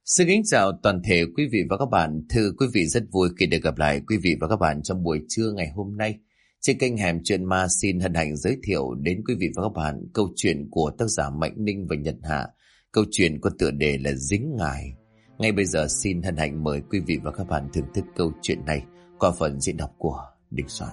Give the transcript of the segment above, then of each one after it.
Xin kính chào toàn thể quý vị và các bạn. Thưa quý vị, rất vui khi được gặp lại quý vị và các bạn trong buổi trưa ngày hôm nay. Trên kênh Hẻm Chuyện Ma xin hân hạnh giới thiệu đến quý vị và các bạn câu chuyện của tác giả Mạnh Ninh và Nhật Hạ. Câu chuyện có tựa đề là Dính Ngài. Ngay bây giờ xin hân hạnh mời quý vị và các bạn thưởng thức câu chuyện này qua phần diễn đọc của Đình Soạn.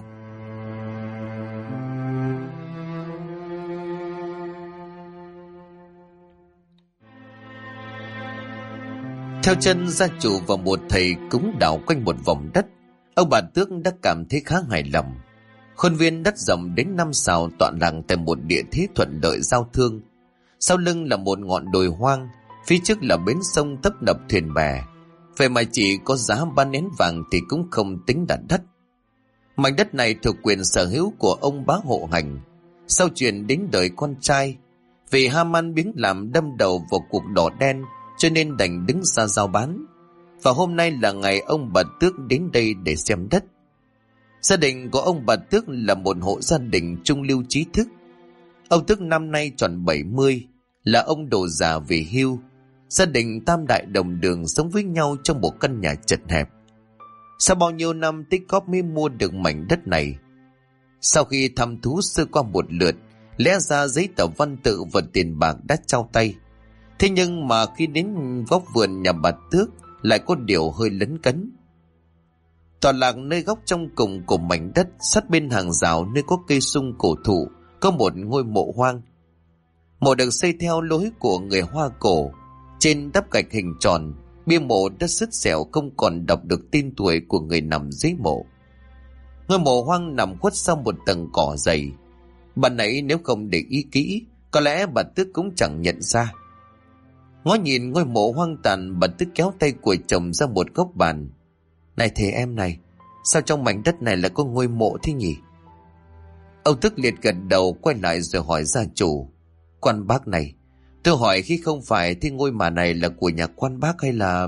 Theo chân gia chủ và một thầy cúng đào quanh một vòng đất, ông bà Tước đã cảm thấy khá hài lòng. Khuôn viên đất rộng đến 5 sào tọa lạc tại một địa thế thuận lợi giao thương. Sau lưng là một ngọn đồi hoang, phía trước là bến sông tấp nập thuyền bè. Vậy mà chỉ có giá 3 nén vàng thì cũng không tính là đắt. Mảnh đất này thuộc quyền sở hữu của ông bá hộ hành. Sau chuyện đến đời con trai, vì ham ăn biếng làm đâm đầu vào cuộc đỏ đen, cho nên đành đứng ra giao bán. Và hôm nay là ngày ông bà Tước đến đây để xem đất. Gia đình của ông bà Tước là một hộ gia đình trung lưu trí thức. Ông Tước năm nay tròn 70, là ông đồ già về hưu. Gia đình tam đại đồng đường sống với nhau trong một căn nhà chật hẹp. Sau bao nhiêu năm tích góp mới mua được mảnh đất này. Sau khi thăm thú sơ qua một lượt, lẽ ra giấy tờ văn tự và tiền bạc đã trao tay. Thế nhưng mà khi đến góc vườn nhà bà Tước lại có điều hơi lấn cấn. Tọa lạc nơi góc trong cùng của mảnh đất, sát bên hàng rào nơi có cây sung cổ thụ, có một ngôi mộ hoang. Mộ được xây theo lối của người Hoa cổ. Trên đắp gạch hình tròn, bia mộ đã sứt xẻo, không còn đọc được tên tuổi của người nằm dưới mộ. Ngôi mộ hoang nằm khuất sau một tầng cỏ dày. Bạn nãy nếu không để ý kỹ, có lẽ bà Tước cũng chẳng nhận ra. Ngó nhìn ngôi mộ hoang tàn, bà Tước kéo tay của chồng ra một góc bàn. Này thầy em này, sao trong mảnh đất này lại có ngôi mộ thế nhỉ? Ông Tước liệt gật đầu, quay lại rồi hỏi gia chủ. Quan bác này, tôi hỏi khi không phải thì ngôi mả này là của nhà quan bác hay là...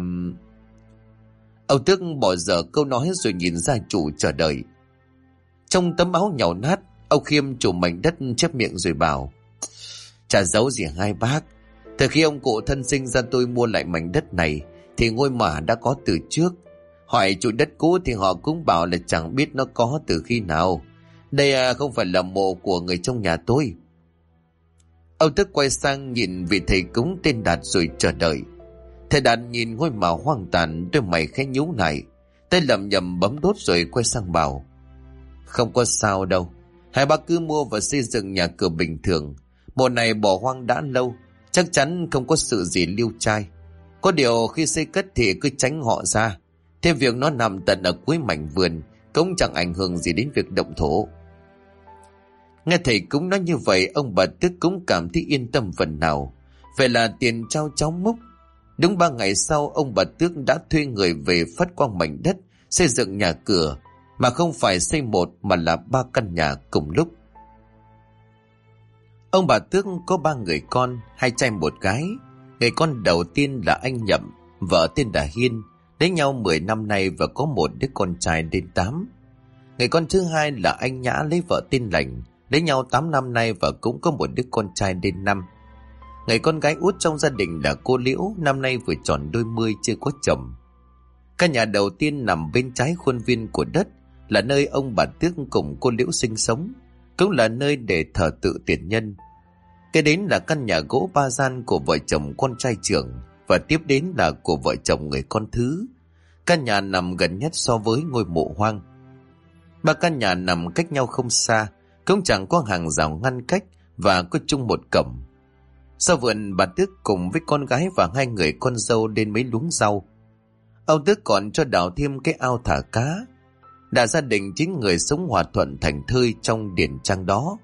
Ông Tước bỏ dở câu nói rồi nhìn gia chủ chờ đợi. Trong tấm áo nhàu nát, ông Khiêm chủ mảnh đất chép miệng rồi bảo. Chả giấu gì hai bác. Từ khi ông cụ thân sinh ra tôi mua lại mảnh đất này thì ngôi mả đã có từ trước. Hỏi chủ đất cũ thì họ cũng bảo là chẳng biết nó có từ khi nào. Đây không phải là mộ của người trong nhà tôi. Ông Tước quay sang nhìn vị thầy cúng tên Đạt rồi chờ đợi. Thầy Đạt nhìn ngôi mả hoang tàn, đôi mày khẽ nhíu lại, tay lầm nhầm bấm đốt rồi quay sang bảo. Không có sao đâu, hai bác cứ mua và xây dựng nhà cửa bình thường. Mộ này bỏ hoang đã lâu, chắc chắn không có sự gì lưu trai. Có điều khi xây cất thì cứ tránh họ ra. Thêm việc nó nằm tận ở cuối mảnh vườn cũng chẳng ảnh hưởng gì đến việc động thổ. Nghe thầy cúng nói như vậy, ông bà Tước cũng cảm thấy yên tâm phần nào. Vậy là tiền trao cháu múc. Đúng 3 ngày sau, ông bà Tước đã thuê người về phát quang mảnh đất, xây dựng nhà cửa, mà không phải xây một mà là 3 căn nhà cùng lúc. Ông bà Tước có 3 người con, 2 trai 1 gái. Người con đầu tiên là anh Nhậm, vợ tên là Hiên, lấy nhau 10 năm nay và có một đứa con trai đến 8. Người con thứ hai là anh Nhã, lấy vợ tên Lành, lấy nhau 8 năm nay và cũng có một đứa con trai đến 5. Người con gái út trong gia đình là cô Liễu, năm nay vừa tròn đôi mươi, chưa có chồng. Căn nhà đầu tiên nằm bên trái khuôn viên của đất, là nơi ông bà Tước cùng cô Liễu sinh sống, cũng là nơi để thờ tự tiền nhân. Kế đến là căn nhà gỗ 3 gian của vợ chồng con trai trưởng, và tiếp đến là của vợ chồng người con thứ. Căn nhà nằm gần nhất so với ngôi mộ hoang. 3 căn nhà nằm cách nhau không xa, cũng chẳng có hàng rào ngăn cách và có chung một cổng. Sau vườn, bà Tước cùng với con gái và 2 người con dâu lên mấy luống rau. Ông Tước còn cho đào thêm cái ao thả cá. Đã gia đình chính người sống hòa thuận thành thơi trong điển trang đó.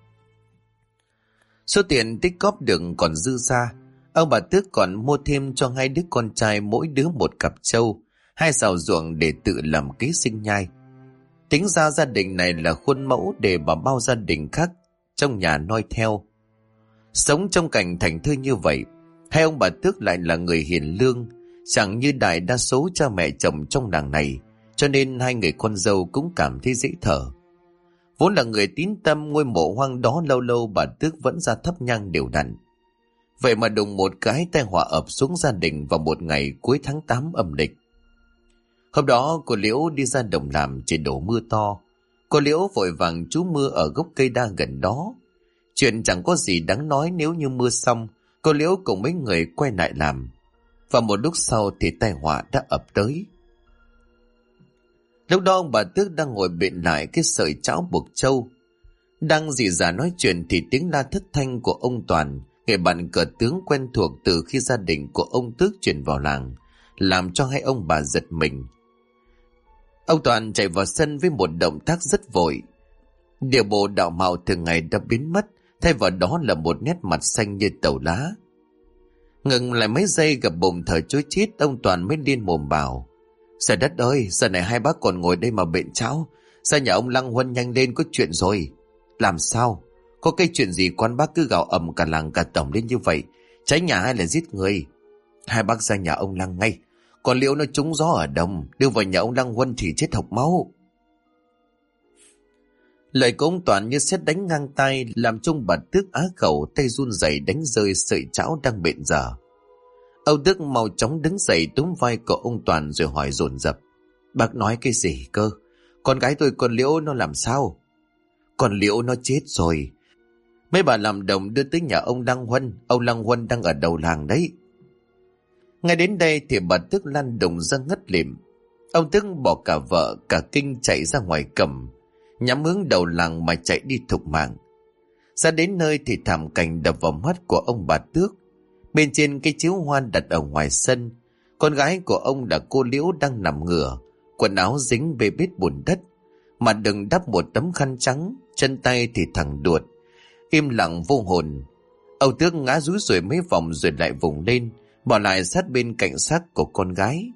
Số tiền tích góp được còn dư ra, ông bà Tước còn mua thêm cho 2 đứa con trai mỗi đứa 1 cặp trâu, 2 sào ruộng để tự làm kế sinh nhai. Tính ra gia đình này là khuôn mẫu để bà bao gia đình khác trong nhà noi theo. Sống trong cảnh thành thơi như vậy, hai ông bà Tước lại là người hiền lương, chẳng như đại đa số cha mẹ chồng trong làng này, cho nên 2 người con dâu cũng cảm thấy dễ thở. Vốn là người tín tâm, ngôi mộ hoang đó lâu lâu bà Tước vẫn ra thắp nhang đều đặn. Vậy mà đùng một cái tai họa ập xuống gia đình vào một ngày cuối tháng 8 âm lịch. Hôm đó cô Liễu đi ra đồng làm, trời đổ mưa to. Cô Liễu vội vàng trú mưa ở gốc cây đa gần đó. Chuyện chẳng có gì đáng nói nếu như mưa xong, cô Liễu cùng mấy người quay lại làm. Và một lúc sau thì tai họa đã ập tới. Lúc đó ông bà Tước đang ngồi bện lại cái sợi chảo buộc trâu. Đang rỉ rả nói chuyện thì tiếng la thất thanh của ông Toàn, người bạn cờ tướng quen thuộc từ khi gia đình của ông Tước chuyển vào làng, làm cho hai ông bà giật mình. Ông Toàn chạy vào sân với một động tác rất vội. Điều bộ đạo mạo thường ngày đã biến mất, thay vào đó là một nét mặt xanh như tàu lá. Ngừng lại mấy giây gặp bụng thở chối chít, ông Toàn mới điên mồm bảo: Trời đất ơi, giờ này hai bác còn ngồi đây mà bện cháo, ra nhà ông Lăng Huân nhanh lên, có chuyện rồi. Làm sao? Có cái chuyện gì quan bác cứ gào ầm cả làng cả tổng lên như vậy? Cháy nhà hay là giết người? Hai bác ra nhà ông Lăng ngay. Còn Liễu nó trúng gió ở đồng, đưa vào nhà ông Lăng Huân thì chết học máu. Lời của ông Toàn như sét đánh ngang tai, làm chung bà Tước á khẩu, tay run rẩy đánh rơi sợi chảo đang bện dở. Âu Tước mau chóng đứng dậy túm vai của ông Toàn rồi hỏi dồn dập: Bác nói cái gì cơ? Con gái tôi, con Liễu nó làm sao? Con Liễu nó chết rồi. Mấy bà làm đồng đưa tới nhà ông Lăng Huân. Ông Lăng Huân đang ở đầu làng đấy. Ngay đến đây thì bà Tước lăn đùng ra ngất lịm. Ông Tước bỏ cả vợ cả kinh chạy ra ngoài cầm, nhắm hướng đầu làng mà chạy đi thục mạng. Ra đến nơi thì thảm cảnh đập vào mắt của ông bà Tước. Bên trên cái chiếu hoa đặt ở ngoài sân, con gái của ông là cô Liễu đang nằm ngửa, quần áo dính bê bết bùn đất, mặt đừng đắp một tấm khăn trắng, chân tay thì thẳng đuột, im lặng vô hồn. Âu Tước ngã rúi rồi mấy vòng rồi lại vùng lên, bỏ lại sát bên cạnh xác của con gái.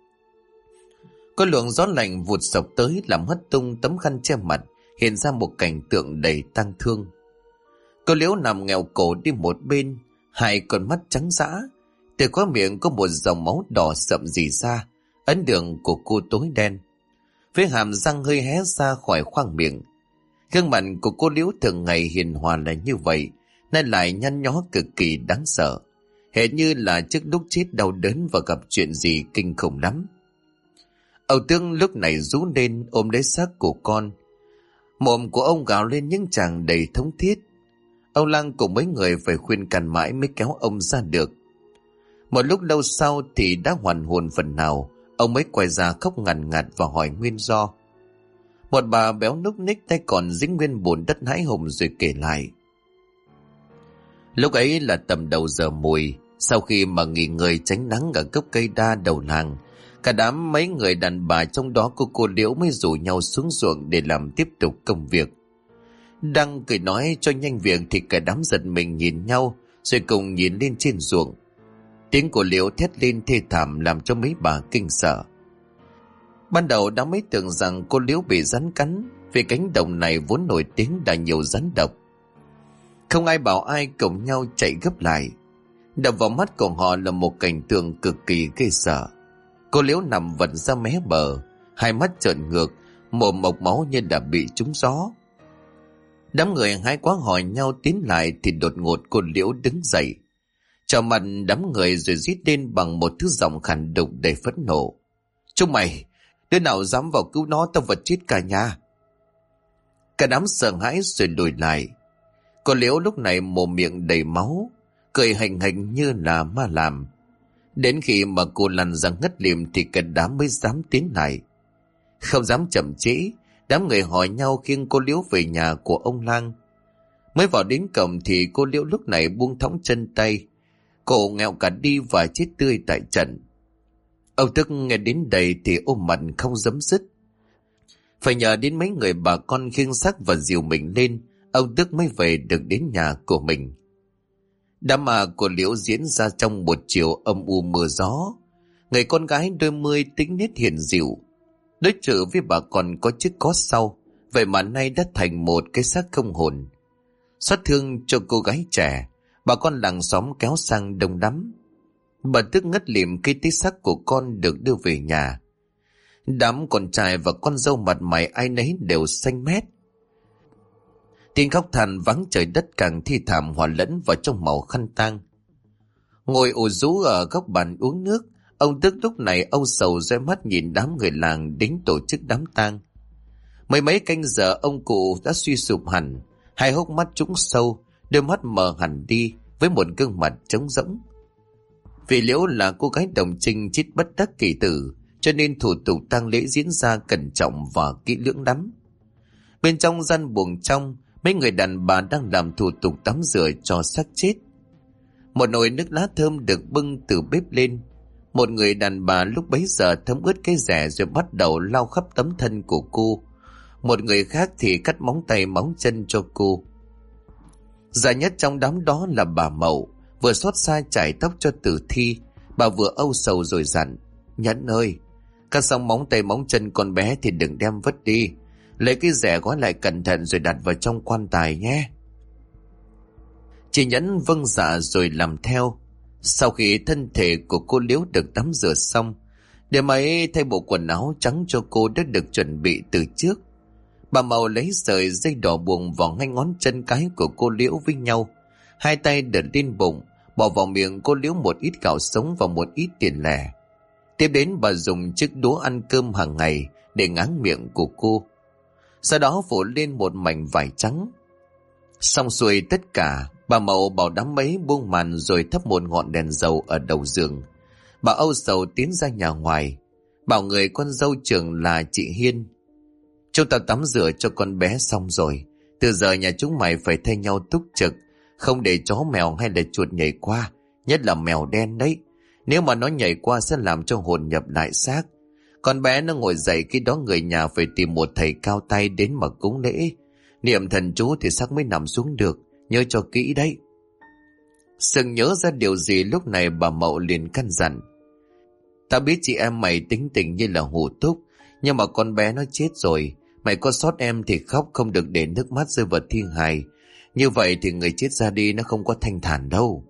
Có luồng gió lạnh vụt sộc tới làm hất tung tấm khăn che mặt, hiện ra một cảnh tượng đầy tang thương. Cô Liễu nằm nghèo cổ đi một bên, hai con mắt trắng dã, từ khóe miệng có một dòng máu đỏ sậm rỉ ra, ấn đường của cô tối đen. Phía hàm răng hơi hé ra khỏi khoang miệng. Gương mặt của cô Liễu thường ngày hiền hòa là như vậy, nay lại nhăn nhó cực kỳ đáng sợ, hệt như là trước lúc chết đau đớn và gặp chuyện gì kinh khủng lắm. Âu Tước lúc này rú lên ôm lấy xác của con. Mồm của ông gào lên những tràng đầy thống thiết. Ông Lăng cùng mấy người phải khuyên can mãi mới kéo ông ra được. Một lúc lâu sau thì đã hoàn hồn phần nào, ông mới quay ra khóc ngằn ngặt và hỏi nguyên do. Một bà béo núc ních tay còn dính nguyên bùn đất hãi hùng rồi kể lại. Lúc ấy là tầm đầu giờ mùi, sau khi mà nghỉ ngơi tránh nắng ở gốc cây đa đầu làng, cả đám mấy người đàn bà trong đó của cô Liễu mới rủ nhau xuống ruộng để làm tiếp tục công việc. Đang cười nói cho nhanh việc thì cả đám giật mình nhìn nhau rồi cùng nhìn lên trên ruộng. Tiếng của Liễu thét lên thê thảm làm cho mấy bà kinh sợ. Ban đầu đã mấy tưởng rằng cô Liễu bị rắn cắn, vì cánh đồng này vốn nổi tiếng đã nhiều rắn độc. Không ai bảo ai cùng nhau chạy gấp lại. Đập vào mắt của họ là một cảnh tượng cực kỳ ghê sợ. Cô Liễu nằm vật ra mé bờ, hai mắt trợn ngược, mồm mộc máu như đã bị trúng gió. Đám người hái quá hỏi nhau tiến lại thì đột ngột cô Liễu đứng dậy, chào mặt đám người rồi rít lên bằng một thứ giọng khàn đục đầy phẫn nộ: Chúng mày, đứa nào dám vào cứu nó, tao vật chết cả nhà. Cả đám sợ hãi rồi lùi lại. Cô Liễu lúc này mồm miệng đầy máu, cười hành hành như là ma làm. Đến khi mà cô lăn ra ngất lịm thì cả đám mới dám tiến lại. Không dám chậm trễ, đám người hỏi nhau khiêng cô Liễu về nhà của ông Lang. Mới vào đến cổng thì cô Liễu lúc này buông thõng chân tay, cổ nghẹo cả đi và chết tươi tại trận. Âu Tước nghe đến đây thì ôm mặt không dám dứt. Phải nhờ đến mấy người bà con khiêng xác và dìu mình lên, ông Tước mới về được đến nhà của mình. Đám ma của Liễu diễn ra trong một chiều âm u mưa gió. Người con gái đôi mươi tính nết hiền dịu, đối xử với bà con có trước có sau, vậy mà nay đã thành một cái xác không hồn. Xót thương cho cô gái trẻ, bà con làng xóm kéo sang đông đắm. Bà Tước ngất lịm khi tí xác của con được đưa về nhà. Đám con trai và con dâu mặt mày ai nấy đều xanh mét. Tiếng khóc than vắng trời đất càng thi thảm hòa lẫn vào trong màu khăn tang. Ngồi ủ rũ ở góc bàn uống nước, ông Tước lúc này âu sầu roi mắt nhìn đám người làng đến tổ chức đám tang. Mấy canh giờ ông cụ đã suy sụp hẳn, hai hốc mắt trũng sâu, đôi mắt mờ hẳn đi với một gương mặt trống rỗng. Vì Liễu là cô gái đồng trinh chết bất đắc kỳ tử, cho nên thủ tục tang lễ diễn ra cẩn trọng và kỹ lưỡng lắm. Bên trong gian buồng trong, mấy người đàn bà đang làm thủ tục tắm rửa cho xác chết. Một nồi nước lá thơm được bưng từ bếp lên. Một người đàn bà lúc bấy giờ thấm ướt cái rẻ rồi bắt đầu lau khắp tấm thân của cô. Một người khác thì cắt móng tay móng chân cho cô. Già nhất trong đám đó là bà Mậu, vừa xót xa chải tóc cho tử thi. Bà vừa âu sầu rồi dặn: Nhẫn ơi, cắt xong móng tay móng chân con bé thì đừng đem vứt đi, lấy cái rẻ gói lại cẩn thận rồi đặt vào trong quan tài nhé. Chị Nhẫn vâng dạ rồi làm theo. Sau khi thân thể của cô Liễu được tắm rửa xong, đêm ấy thay bộ quần áo trắng cho cô đã được chuẩn bị từ trước. Bà Mậu lấy sợi dây đỏ buộc vào ngay ngón chân cái của cô Liễu với nhau, hai tay đặt lên bụng, bỏ vào miệng cô Liễu một ít gạo sống và một ít tiền lẻ. Tiếp đến bà dùng chiếc đũa ăn cơm hàng ngày để ngáng miệng của cô. Sau đó phủ lên một mảnh vải trắng. Xong xuôi tất cả, bà Mậu bảo đám mấy buông màn rồi thắp một ngọn đèn dầu ở đầu giường. Bà âu sầu tiến ra nhà ngoài, bảo người con dâu trưởng là chị Hiên: Chúng ta tắm rửa cho con bé xong rồi, từ giờ nhà chúng mày phải thay nhau túc trực, không để chó mèo hay là chuột nhảy qua, nhất là mèo đen đấy. Nếu mà nó nhảy qua sẽ làm cho hồn nhập lại xác. Con bé nó ngồi dậy, khi đó người nhà phải tìm một thầy cao tay đến mà cúng lễ, niệm thần chú thì xác mới nằm xuống được, nhớ cho kỹ đấy. Sừng nhớ ra điều gì lúc này bà Mậu liền căn dặn: Ta biết chị em mày tính tình như là hủ túc, nhưng mà con bé nó chết rồi, mày có sót em thì khóc, không được để nước mắt rơi vào thi hài. Như vậy thì người chết ra đi nó không có thanh thản đâu.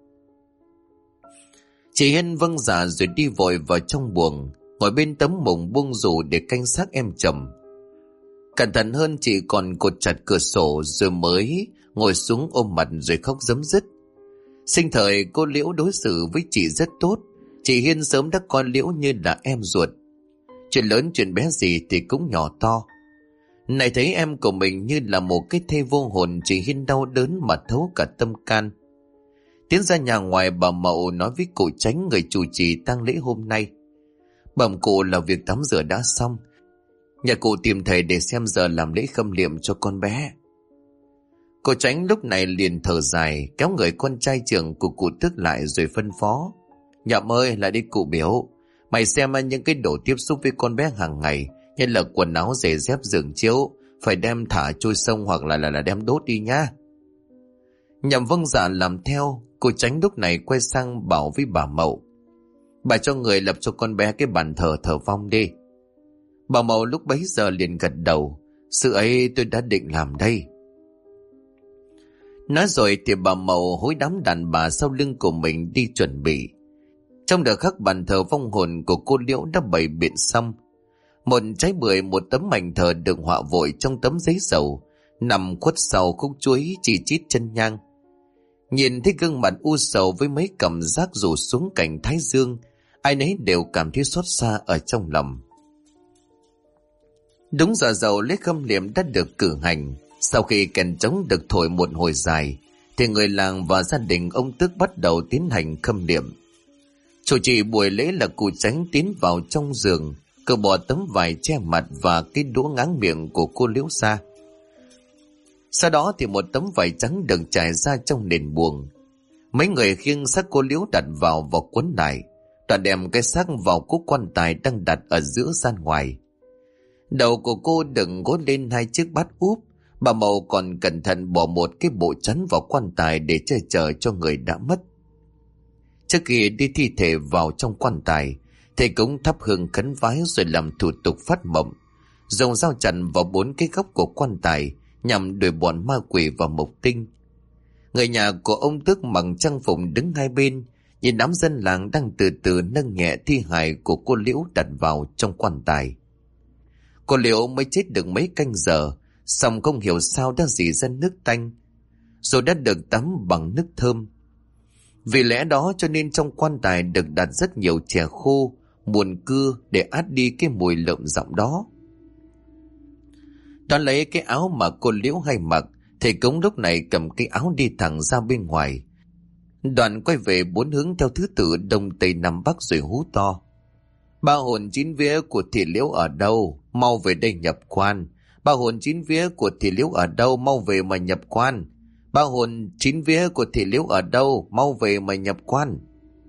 Chị Hiên vâng dạ rồi đi vội vào trong buồng, ngồi bên tấm mùng buông rủ để canh xác em chồng. Cẩn thận hơn, chị còn cột chặt cửa sổ rồi mới ngồi xuống ôm mặt rồi khóc rấm rứt. Sinh thời cô Liễu đối xử với chị rất tốt, chị Hiên sớm đã coi Liễu như là em ruột. Chuyện lớn chuyện bé gì thì cũng nhỏ to. Này thấy em của mình như là một cái thây vô hồn, chị Hiên đau đớn mà thấu cả tâm can. Tiến ra nhà ngoài, bà Mậu nói với cụ Chánh, người chủ trì tang lễ hôm nay: Bẩm cụ là việc tắm rửa đã xong, nhà cụ tìm thầy để xem giờ làm lễ khâm liệm cho con bé. Cụ Chánh lúc này liền thở dài, kéo người con trai trưởng của cụ Tước lại rồi phân phó: Nhậm ơi, lại đi cụ biểu, mày xem những cái đồ tiếp xúc với con bé hàng ngày, như là quần áo giày dép giường chiếu, phải đem thả trôi sông hoặc là đem đốt đi nhá. Nhậm vâng dạ làm theo. Cô Chánh lúc này quay sang bảo với bà Mậu: Bà cho người lập cho con bé cái bàn thờ thờ vong đi. Bà Mậu lúc bấy giờ liền gật đầu: Sự ấy tôi đã định làm đây. Nói rồi thì bà Mậu hối đám đàn bà sau lưng của mình đi chuẩn bị. Trong đợt khắc bàn thờ vong hồn của cô Liễu đã bày biện xong. Một trái bưởi, một tấm mảnh thờ được họa vội trong tấm giấy dầu, nằm khuất sau khúc chuối chỉ chít chân nhang. Nhìn thấy gương mặt u sầu với mấy cảm giác rủ xuống cạnh thái dương, ai nấy đều cảm thấy xót xa ở trong lòng. Đúng giờ dậu lễ khâm liệm đã được cử hành. Sau khi kèn trống được thổi một hồi dài, thì người làng và gia đình ông Tước bắt đầu tiến hành khâm liệm. Chủ trì buổi lễ là cụ Chánh tiến vào trong giường, cởi bỏ tấm vải che mặt và cái đũa ngáng miệng của cô Liễu ra. Sau đó thì một tấm vải trắng được trải ra trong nền buồng. Mấy người khiêng xác cô Liễu đặt vào quấn lại, toàn đem cái xác vào cúc quan tài đang đặt ở giữa gian ngoài. Đầu của cô đựng gối lên hai chiếc bát úp. Bà Mậu còn cẩn thận bỏ một cái bộ chắn vào quan tài để che chở cho người đã mất. Trước khi đi thi thể vào trong quan tài, thầy cũng thắp hương khấn vái rồi làm thủ tục phát mộng, dùng dao chặn vào 4 cái góc của quan tài nhằm đuổi bọn ma quỷ và mộc tinh. Người nhà của ông Tước mặc trang phục đứng hai bên, nhìn đám dân làng đang từ từ nâng nhẹ thi hài của cô Liễu đặt vào trong quan tài. Cô Liễu mới chết được mấy canh giờ, xong không hiểu sao đã rỉ ra nước tanh, rồi đã được tắm bằng nước thơm. Vì lẽ đó cho nên trong quan tài được đặt rất nhiều chè khô, muồn cưa để át đi cái mùi lợm giọng đó. Đoán lấy cái áo mà cô Liễu hay mặc, thầy cúng lúc này cầm cái áo đi thẳng ra bên ngoài. Đoạn quay về bốn hướng theo thứ tự đông tây nam bắc rồi hú to: ba hồn chín vía của thị Liễu ở đâu, mau về đây nhập quan. Ba hồn chín vía của thị Liễu ở đâu, mau về mà nhập quan. Ba hồn chín vía của thị Liễu ở đâu, mau về mà nhập quan.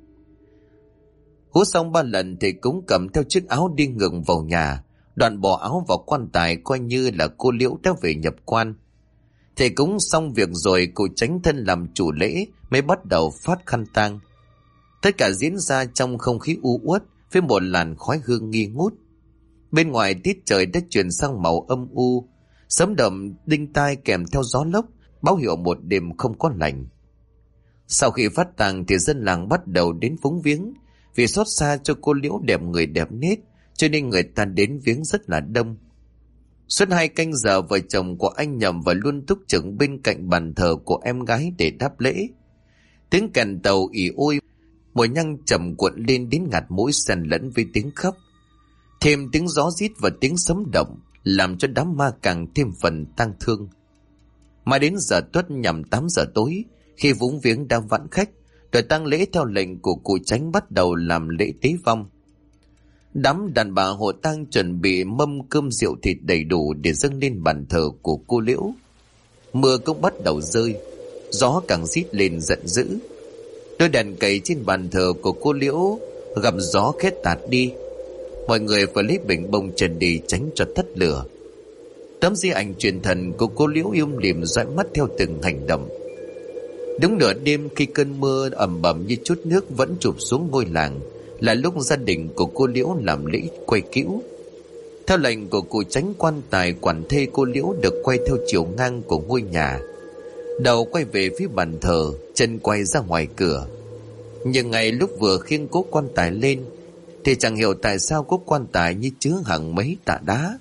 Hú xong 3 lần, thầy cúng cầm theo chiếc áo đi ngược vào nhà. Đoạn bỏ áo vào quan tài, coi như là cô Liễu đã về nhập quan. Thầy cúng xong việc rồi, cụ Chánh thân làm chủ lễ mới bắt đầu phát khăn tang. Tất cả diễn ra trong không khí u uất với một làn khói hương nghi ngút. Bên ngoài tiết trời đã chuyển sang màu âm u, sấm đậm đinh tai kèm theo gió lốc, báo hiệu một đêm không có lành. Sau khi phát tang thì dân làng bắt đầu đến phúng viếng. Vì xót xa cho cô Liễu đẹp người đẹp nết, cho nên người ta đến viếng rất là đông. Suốt 2 canh giờ, vợ chồng của anh Nhậm và luôn túc trực bên cạnh bàn thờ của em gái để đáp lễ. Tiếng kèn tàu ỉ ôi, mùi nhang trầm cuộn lên đến ngạt mũi, xen lẫn với tiếng khóc. Thêm tiếng gió rít và tiếng sấm động làm cho đám ma càng thêm phần tang thương. Mà đến giờ tuất nhằm 8 giờ tối, khi vúng viếng đã vãn khách, đội tang lễ theo lệnh của cụ Chánh bắt đầu làm lễ tế vong. Đám đàn bà hộ tang chuẩn bị mâm cơm rượu thịt đầy đủ để dâng lên bàn thờ của cô Liễu. Mưa cũng bắt đầu rơi, gió càng rít lên giận dữ. Đôi đèn cầy trên bàn thờ của cô Liễu gặp gió khét tạt đi. Mọi người phải lấy bình bông trần đi tránh cho thất lửa. Tấm di ảnh truyền thần của cô Liễu im lìm dõi mắt theo từng hành động. Đúng nửa đêm, khi cơn mưa ầm ầm như chút nước vẫn chụp xuống ngôi làng, là lúc gia đình của cô Liễu làm lễ quay cữu. Theo lệnh của cụ Chánh, quan tài quản thê cô Liễu được quay theo chiều ngang của ngôi nhà, đầu quay về phía bàn thờ, chân quay ra ngoài cửa. Nhưng ngay lúc vừa khiêng cố quan tài lên thì chẳng hiểu tại sao cố quan tài như chứa hàng mấy tạ đá.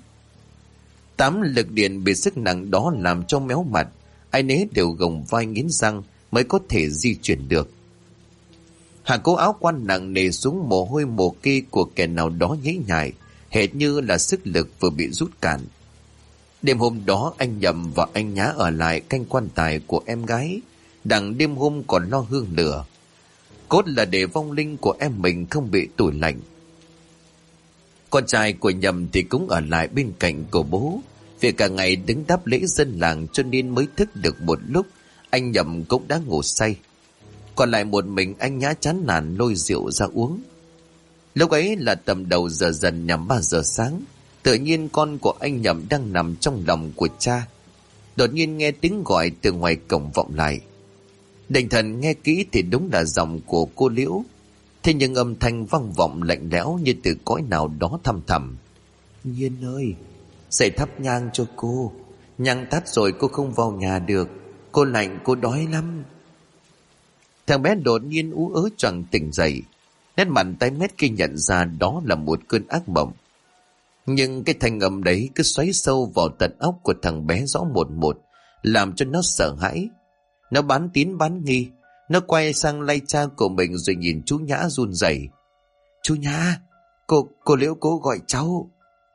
8 lực điện bị sức nặng đó làm cho méo mặt, ai nấy đều gồng vai nghiến răng mới có thể di chuyển được. Hạ cố áo quan nặng nề xuống, mồ hôi mồ kê của kẻ nào đó nhễ nhại, hệt như là sức lực vừa bị rút cạn. Đêm hôm đó, anh Nhậm và anh Nhã ở lại canh quan tài của em gái, đằng đêm hôm còn lo hương lửa. Cốt là để vong linh của em mình không bị tủi lạnh. Con trai của Nhậm thì cũng ở lại bên cạnh của bố. Vì cả ngày đứng đáp lễ dân làng cho nên mới thức được một lúc, anh Nhậm cũng đã ngủ say. Còn lại một mình anh Nhã chán nản lôi rượu ra uống. Lúc ấy là tầm đầu giờ dần nhằm 3 giờ sáng. Tự nhiên con của anh Nhậm đang nằm trong lòng của cha, đột nhiên nghe tiếng gọi từ ngoài cổng vọng lại. Định thần nghe kỹ thì đúng là giọng của cô Liễu. Thế nhưng âm thanh vang vọng lạnh lẽo như từ cõi nào đó thăm thẳm. Nhiên ơi, dậy thắp nhang cho cô. Nhang tắt rồi cô không vào nhà được. Cô lạnh, cô đói lắm. Thằng bé đột nhiên ú ớ choàng tỉnh dậy, nét mặt tái mét khi nhận ra đó là một cơn ác mộng. Nhưng cái thanh âm đấy cứ xoáy sâu vào tận óc của thằng bé rõ một một, làm cho nó sợ hãi. Nó bán tín bán nghi. Nó quay sang lay cha của mình rồi nhìn chú Nhã run rẩy. Chú Nhã, cô Liễu cố gọi cháu.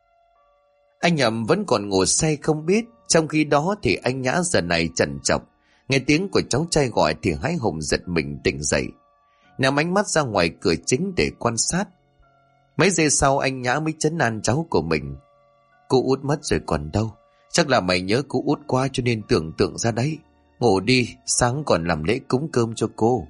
Anh Nhậm vẫn còn ngủ say không biết. Trong khi đó thì anh Nhã giờ này chần chọc, nghe tiếng của cháu trai gọi thì hái hùng giật mình tỉnh dậy, ném ánh mắt ra ngoài cửa chính để quan sát. Mấy giây sau anh Nhã mới trấn an cháu của mình. Cô Út mất rồi còn đâu, chắc là mày nhớ cô Út quá cho nên tưởng tượng ra đấy. Ngủ đi, sáng còn làm lễ cúng cơm cho cô.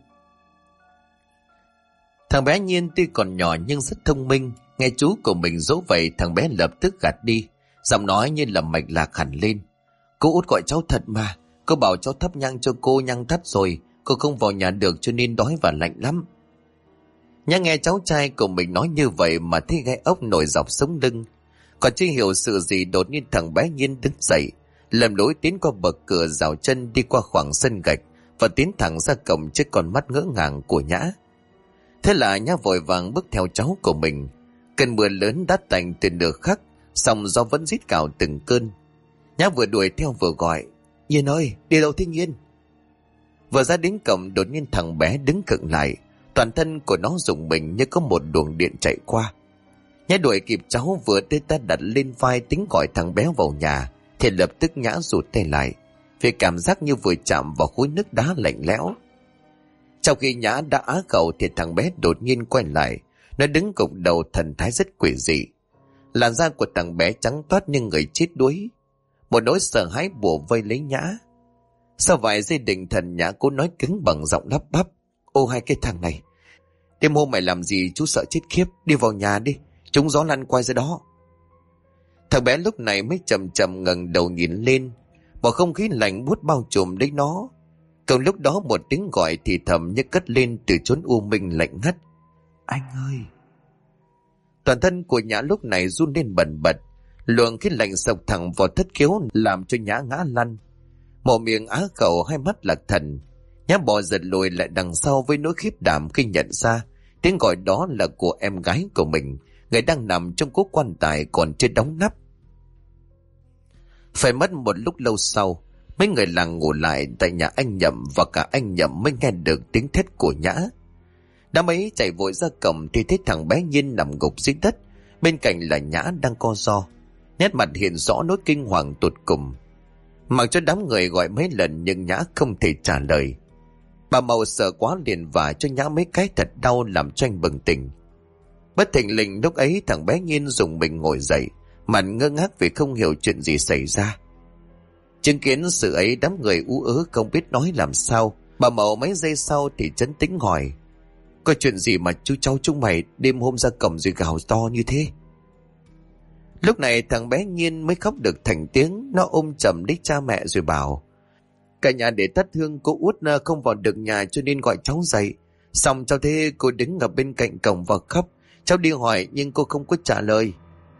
Thằng bé Nhiên tuy còn nhỏ nhưng rất thông minh. Nghe chú của mình dỗ vậy, thằng bé lập tức gạt đi, giọng nói như là mạch lạc hẳn lên. Cô Út gọi cháu thật mà. Cô bảo cháu thắp nhang cho cô, nhang tắt rồi, cô không vào nhà được cho nên đói và lạnh lắm. Nhã nghe cháu trai của mình nói như vậy mà thấy gai ốc nổi dọc sống lưng. Còn chưa hiểu sự gì, đột nhiên thằng bé Nhiên đứng dậy, lầm lối tiến qua bậc cửa, rào chân đi qua khoảng sân gạch và tiến thẳng ra cổng trước con mắt ngỡ ngàng của Nhã. Thế là Nhã vội vàng bước theo cháu của mình. Cơn mưa lớn đã tạnh từ nửa khắc, song gió vẫn rít cào từng cơn. Nhã vừa đuổi theo vừa gọi. Nhiên ơi, đi đâu thế Nhiên? Vừa ra đến cổng đột nhiên thằng bé đứng khựng lại, toàn thân của nó rùng mình như có một luồng điện chạy qua. Nhã đuổi kịp cháu vừa đưa tay đặt lên vai tính gọi thằng bé vào nhà thì lập tức Nhã rụt tay lại vì cảm giác như vừa chạm vào khối nước đá lạnh lẽo. Trong khi Nhã đã á khẩu thì thằng bé đột nhiên quay lại, nó đứng gục đầu thần thái rất quỷ dị. Làn da của thằng bé trắng toát như người chết đuối. Một nỗi sợ hãi bủa vây lấy Nhã. Sau vài giây định thần, Nhã cố nói cứng bằng giọng lắp bắp: "Ô hai cái thằng này, đêm hôm mày làm gì chú sợ chết khiếp, đi vào nhà đi, trúng gió lăn quay ra đó." Thằng bé lúc này mới chậm chậm ngẩng đầu nhìn lên, một không khí lạnh buốt bao trùm lấy nó. Cùng lúc đó một tiếng gọi thì thầm như cất lên từ chốn u minh lạnh ngắt: "Anh ơi!" Toàn thân của Nhã lúc này run lên bần bật, luồng khí lạnh sộc thẳng vào thất khiếu làm cho Nhã ngã lăn. Mồm miệng á khẩu, hai mắt lạc thần. Nhã bò giật lùi lại đằng sau với nỗi khiếp đảm khi nhận ra tiếng gọi đó là của em gái của mình, người đang nằm trong cố quan tài còn chưa đóng nắp. Phải mất một lúc lâu sau, mấy người làng ngủ lại tại nhà anh Nhậm và cả anh Nhậm mới nghe được tiếng thét của Nhã. Đám ấy chạy vội ra cổng thì thấy thằng bé Nhiên nằm gục dưới đất, bên cạnh là Nhã đang co ro, nét mặt hiện rõ nỗi kinh hoàng tột cùng. Mặc cho đám người gọi mấy lần nhưng Nhã không thể trả lời. Bà Mậu sợ quá liền vả cho Nhã mấy cái thật đau làm cho anh bừng tỉnh. Bất thình lình lúc ấy thằng bé Nhiên dùng mình ngồi dậy, mặt ngơ ngác vì không hiểu chuyện gì xảy ra. Chứng kiến sự ấy đám người ú ớ không biết nói làm sao. Bà Mậu mấy giây sau thì trấn tĩnh hỏi: "Có chuyện gì mà chú cháu chúng mày đêm hôm ra cổng rồi gào to như thế?" Lúc này thằng bé Nhiên mới khóc được thành tiếng. Nó ôm chầm lấy cha mẹ rồi bảo: "Cả nhà để thắp hương, cô Út không vào được nhà cho nên gọi cháu dậy. Xong cháu thấy cô đứng ở bên cạnh cổng và khóc. Cháu đi hỏi nhưng cô không có trả lời."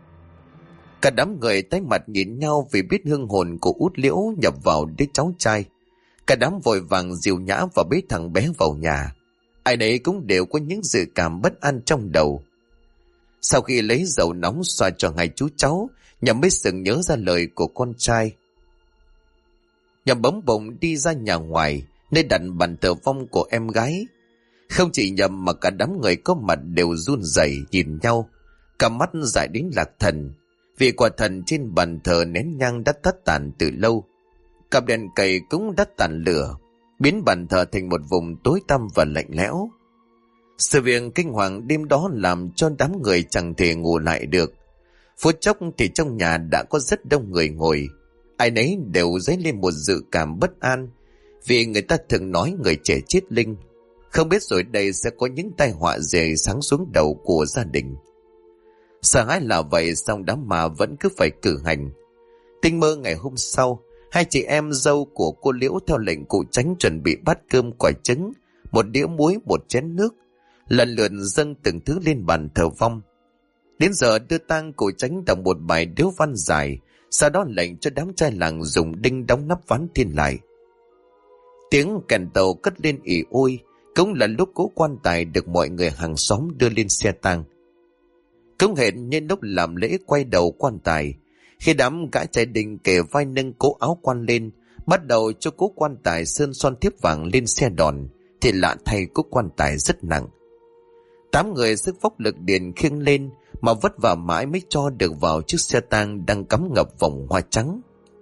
Cả đám người tái mặt nhìn nhau vì biết hương hồn của Út Liễu nhập vào đứa cháu trai. Cả đám vội vàng dìu Nhã và bế thằng bé vào nhà. Ai nấy cũng đều có những dự cảm bất an trong đầu. Sau khi lấy dầu nóng xoa cho hai chú cháu, Nhậm mới sừng nhớ ra lời của con trai. Nhậm bấm bụng đi ra nhà ngoài, nơi đặt bàn thờ vong của em gái. Không chỉ Nhậm mà cả đám người có mặt đều run rẩy nhìn nhau, cả mắt dại đến lạc thần. Vì quả thần trên bàn thờ nén nhang đã tắt tàn từ lâu. Cặp đèn cầy cũng đã tàn lửa, biến bàn thờ thành một vùng tối tăm và lạnh lẽo. Sự việc kinh hoàng đêm đó làm cho đám người chẳng thể ngủ lại được. Phút chốc thì trong nhà đã có rất đông người ngồi. Ai nấy đều dấy lên một dự cảm bất an, vì người ta thường nói người trẻ chết linh. Không biết rồi đây sẽ có những tai họa gì sáng xuống đầu của gia đình. Sợ hãi là vậy, song đám ma vẫn cứ phải cử hành. Tinh mơ ngày hôm sau, hai chị em dâu của cô Liễu theo lệnh cụ Chánh chuẩn bị bát cơm quả trứng, một đĩa muối, một chén nước, lần lượt dâng từng thứ lên bàn thờ vong. Đến giờ đưa tang, cụ Chánh đọc một bài điếu văn dài, sau đó lệnh cho đám trai làng dùng đinh đóng nắp ván thiên lại. Tiếng kèn tàu cất lên ỉ ôi, cũng là lúc cố quan tài được mọi người hàng xóm đưa lên xe tang. Cũng hệt như lúc làm lễ quay đầu quan tài, khi đám gã trai đình kề vai nâng cố áo quan lên, bắt đầu cho cố quan tài sơn son thiếp vàng lên xe đòn, thì lạ thay cố quan tài rất nặng. 8 người sức vóc lực điền khiêng lên mà vất vả mãi mới cho được vào chiếc xe tang đang cắm ngập vòng hoa trắng.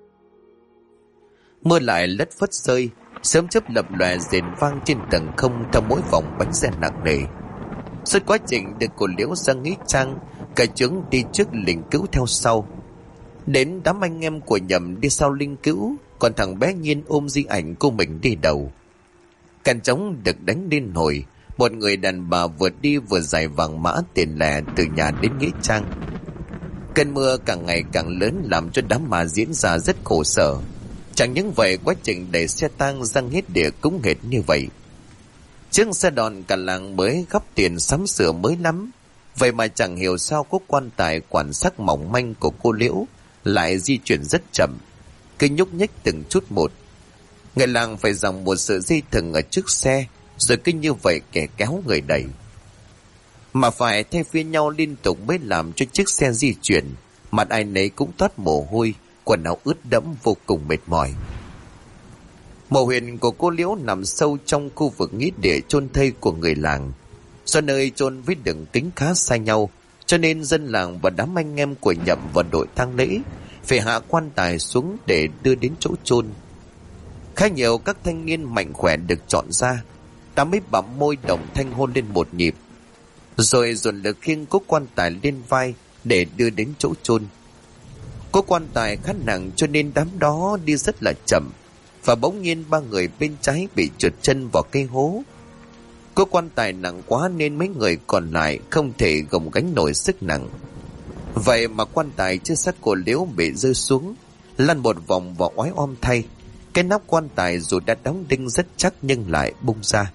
Mưa lại lất phất rơi, sớm chớp lập lòe rền vang trên tầng không theo mỗi vòng bánh xe nặng nề. Suốt quá trình được cô Liễu ra nghĩa trang, cả chúng đi trước linh cữu theo sau. Đến đám anh em của Nhậm đi sau linh cữu, còn thằng bé Nhiên ôm di ảnh của mình đi đầu. Càn trống được đánh lên hồi, một người đàn bà vừa đi vừa giải vàng mã tiền lẻ từ nhà đến nghĩa trang. Cơn mưa càng ngày càng lớn làm cho đám ma diễn ra rất khổ sở. Chẳng những vậy, quá trình đẩy xe tang ra nghĩa địa cũng hệt như vậy. Chiếc xe đòn cả làng mới góp tiền sắm sửa mới lắm, vậy mà chẳng hiểu sao có quan tài quản sắc mỏng manh của cô Liễu lại di chuyển rất chậm, cứ nhúc nhích từng chút một. Người làng phải dòng một sợi dây thừng ở trước xe, rồi cứ như vậy kẻ kéo người đẩy, mà phải thay phiên nhau liên tục mới làm cho chiếc xe di chuyển. Mặt ai nấy cũng toát mồ hôi, quần áo ướt đẫm vô cùng mệt mỏi. Mộ huyệt của cô Liễu nằm sâu trong khu vực nghĩa địa chôn thây của người làng. Do nơi chôn với đường kính khá xa nhau, cho nên dân làng và đám anh em của Nhậm và đội tang lễ phải hạ quan tài xuống để đưa đến chỗ chôn. Khá nhiều các thanh niên mạnh khỏe được chọn ra, đã mới bặm môi đồng thanh hôn lên một nhịp, rồi dồn lực khiêng cố quan tài lên vai để đưa đến chỗ chôn. Cố quan tài khá nặng cho nên đám đó đi rất là chậm, và bỗng nhiên ba người bên trái bị trượt chân vào cây hố. Cố quan tài nặng quá nên mấy người còn lại không thể gồng gánh nổi sức nặng. Vậy mà quan tài chưa xác của Liễu bị rơi xuống, lăn một vòng và oái om thay. Cái nắp quan tài dù đã đóng đinh rất chắc nhưng lại bung ra.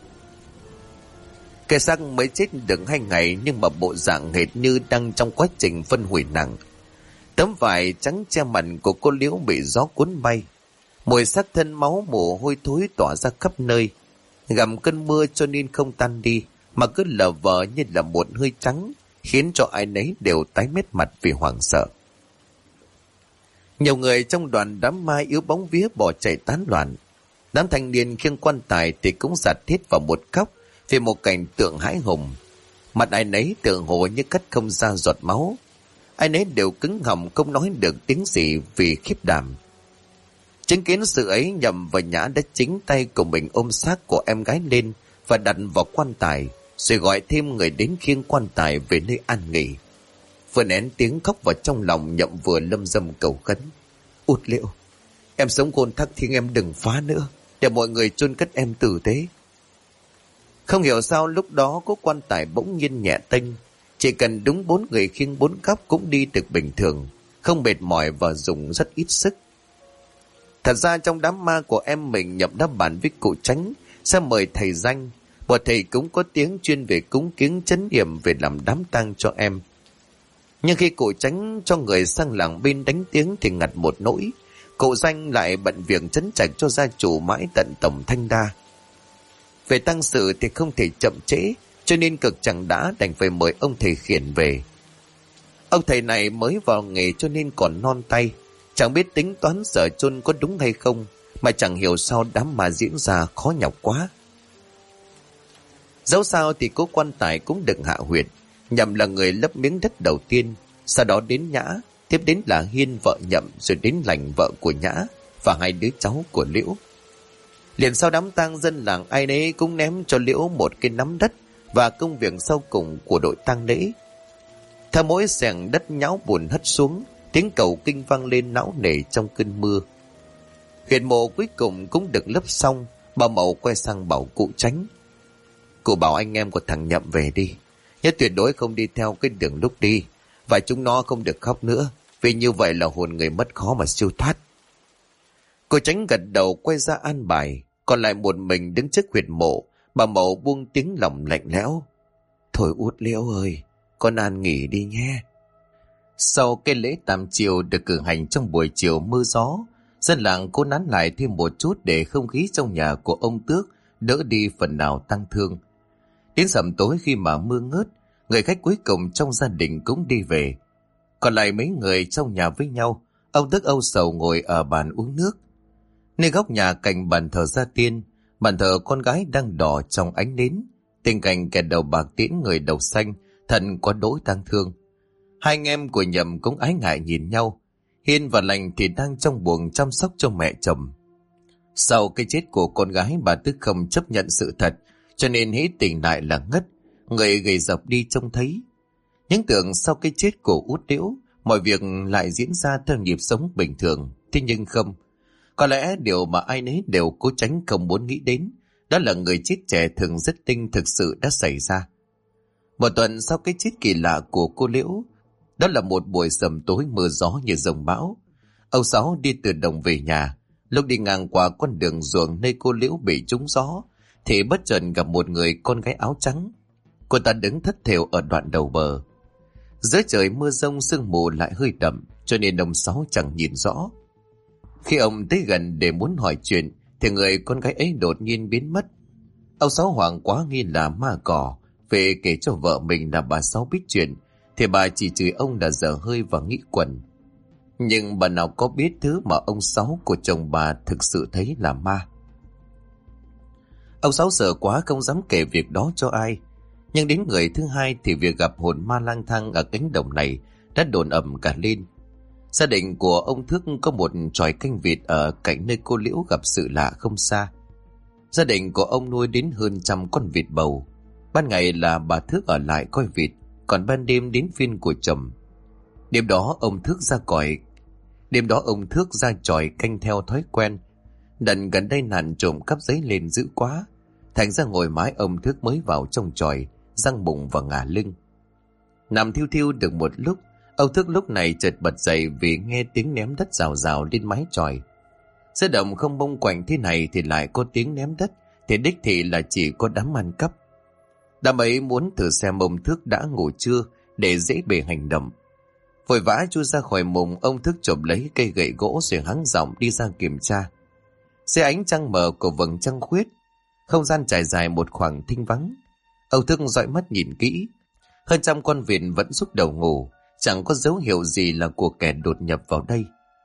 Cái xác mới chết được 2 ngày nhưng mà bộ dạng hệt như đang trong quá trình phân hủy nặng. Tấm vải trắng che mặt của cô Liễu bị gió cuốn bay. Mùi xác thân máu mồ hôi thối tỏa ra khắp nơi. Gầm cơn mưa cho nên không tan đi, mà cứ lờ vờ như là một hơi trắng, khiến cho ai nấy đều tái mét mặt vì hoảng sợ. Nhiều người trong đoàn đám ma yếu bóng vía bỏ chạy tán loạn. Đám thanh niên khiêng quan tài thì cũng giạt thít vào một góc vì một cảnh tượng hãi hùng. Mặt ai nấy tựa hồ như cắt không ra giọt máu. Ai nấy đều cứng họng không nói được tiếng gì vì khiếp đảm. Chứng kiến sự ấy, Nhậm và Nhã đã chính tay của mình ôm xác của em gái lên và đặt vào quan tài, rồi gọi thêm người đến khiêng quan tài về nơi an nghỉ. Vừa nén tiếng khóc vào trong lòng, Nhậm vừa lâm dâm cầu khấn: Út Liễu, em sống khôn thắc thì em đừng phá nữa, để mọi người chôn cất em tử tế. Không hiểu sao lúc đó có quan tài bỗng nhiên nhẹ tênh, chỉ cần đúng 4 người khiêng 4 góc cũng đi được bình thường, không mệt mỏi và dùng rất ít sức. Thật ra trong đám ma của em mình, Nhậm đã bàn với cụ Chánh sẽ mời thầy Danh, một thầy cũng có tiếng chuyên về cúng kiến trấn yểm về làm đám tang cho em. Nhưng khi cụ Chánh cho người sang làng bên đánh tiếng thì ngặt một nỗi, cụ Danh lại bận việc trấn trạch cho gia chủ mãi tận tổng Thanh Đa. Về tang sự thì không thể chậm trễ, cho nên cực chẳng đã đành phải mời ông thầy Khiển về. Ông thầy này mới vào nghề cho nên còn non tay, chẳng biết tính toán giờ chôn có đúng hay không, mà chẳng hiểu sao đám ma diễn ra khó nhọc quá. Dẫu sao thì cố quan tài cũng được hạ huyệt. Nhậm là người lấp miếng đất đầu tiên, sau đó đến Nhã, tiếp đến là Hiên vợ Nhậm, rồi đến Lành vợ của Nhã và 2 đứa cháu của Liễu. Liền sau đám tang, dân làng ai nấy cũng ném cho Liễu một cái nắm đất và công việc sau cùng của đội tang lễ. Theo mỗi xẻng đất nhão bùn hất xuống, tiếng cầu kinh vang lên não nề trong cơn mưa. Huyệt mộ cuối cùng cũng được lấp xong. Bà Mậu quay sang bảo cụ Chánh: Cụ bảo anh em của thằng Nhậm về đi, nhất tuyệt đối không đi theo cái đường lúc đi, và chúng nó không được khóc nữa, vì như vậy là hồn người mất khó mà siêu thoát. Cụ Chánh gật đầu quay ra an bài. Còn lại một mình đứng trước huyệt mộ, bà Mậu buông tiếng lòng lạnh lẽo: Thôi Út Liễu ơi, con an nghỉ đi nhé. Sau cái lễ tam chiều được cử hành trong buổi chiều mưa gió, dân làng cố nán lại thêm một chút để không khí trong nhà của ông Tước đỡ đi phần nào tăng thương. Đến sẩm tối khi mà mưa ngớt, người khách cuối cùng trong gia đình cũng đi về. Còn lại mấy người trong nhà với nhau, ông Tước âu sầu ngồi ở bàn uống nước. Nơi góc nhà cạnh bàn thờ gia tiên, bàn thờ con gái đang đỏ trong ánh nến, tình cảnh kẻ đầu bạc tiễn người đầu xanh, thật có đỗi tang thương. 2 anh em của Nhậm cũng ái ngại nhìn nhau. Hiên và Lành thì đang trong buồng chăm sóc cho mẹ chồng. Sau cái chết của con gái, bà Tức không chấp nhận sự thật, cho nên hễ tỉnh lại là ngất, người gầy dọc đi trông thấy. Những tưởng sau cái chết của Út Liễu, mọi việc lại diễn ra theo nhịp sống bình thường, thế nhưng không. Có lẽ điều mà ai nấy đều cố tránh không muốn nghĩ đến, đó là người chết trẻ thường rất tinh thực sự đã xảy ra. Một tuần sau cái chết kỳ lạ của cô Liễu, đó là một buổi sầm tối mưa gió như dòng bão. Ông Sáu đi từ đồng về nhà, lúc đi ngang qua con đường ruộng nơi cô Liễu bị trúng gió, thì bất chợt gặp một người con gái áo trắng. Cô ta đứng thất thểu ở đoạn đầu bờ. Giữa trời mưa rông, sương mù lại hơi đậm, cho nên ông Sáu chẳng nhìn rõ. Khi ông tới gần để muốn hỏi chuyện, thì người con gái ấy đột nhiên biến mất. Ông Sáu hoảng quá nghi là ma cỏ, về kể cho vợ mình là bà Sáu biết chuyện, thì bà chỉ chửi ông là dở hơi và nghĩ quẩn. Nhưng bà nào có biết thứ mà ông Sáu của chồng bà thực sự thấy là ma. Ông Sáu sợ quá không dám kể việc đó cho ai. Nhưng đến người thứ hai thì việc gặp hồn ma lang thang ở cánh đồng này đã đồn ầm cả lên. Gia đình của ông Thước có một chòi canh vịt ở cạnh nơi cô Liễu gặp sự lạ không xa. Gia đình của ông nuôi đến hơn 100 con vịt bầu. Ban ngày là bà Thước ở lại coi vịt, còn ban đêm đến phiên của chồng. Đêm đó ông Thước ra chòi canh theo thói quen. Đần gần đây nạn trộm cắp giấy lên dữ quá, thành ra ngồi mãi ông Thước mới vào trong chòi, giăng bụng và ngả lưng. Nằm thiu thiu được một lúc, ông Thước lúc này chợt bật dậy vì nghe tiếng ném đất rào rào lên mái chòi. Giữa đồng không bông quạnh thế này thì lại có tiếng ném đất, thì đích thị là chỉ có đám ăn cắp. Đám ấy muốn thử xem ông Thước đã ngủ chưa để dễ bề hành động. Vội vã chui ra khỏi mùng, ông Thước chộp lấy cây gậy gỗ rồi hắng giọng đi ra kiểm tra. Dưới ánh trăng mờ của vầng trăng khuyết, không gian trải dài một khoảng thinh vắng. Ông Thước dõi mắt nhìn kỹ, hơn 100 con vịt vẫn rúc đầu ngủ, chẳng có dấu hiệu gì là của kẻ đột nhập vào đây.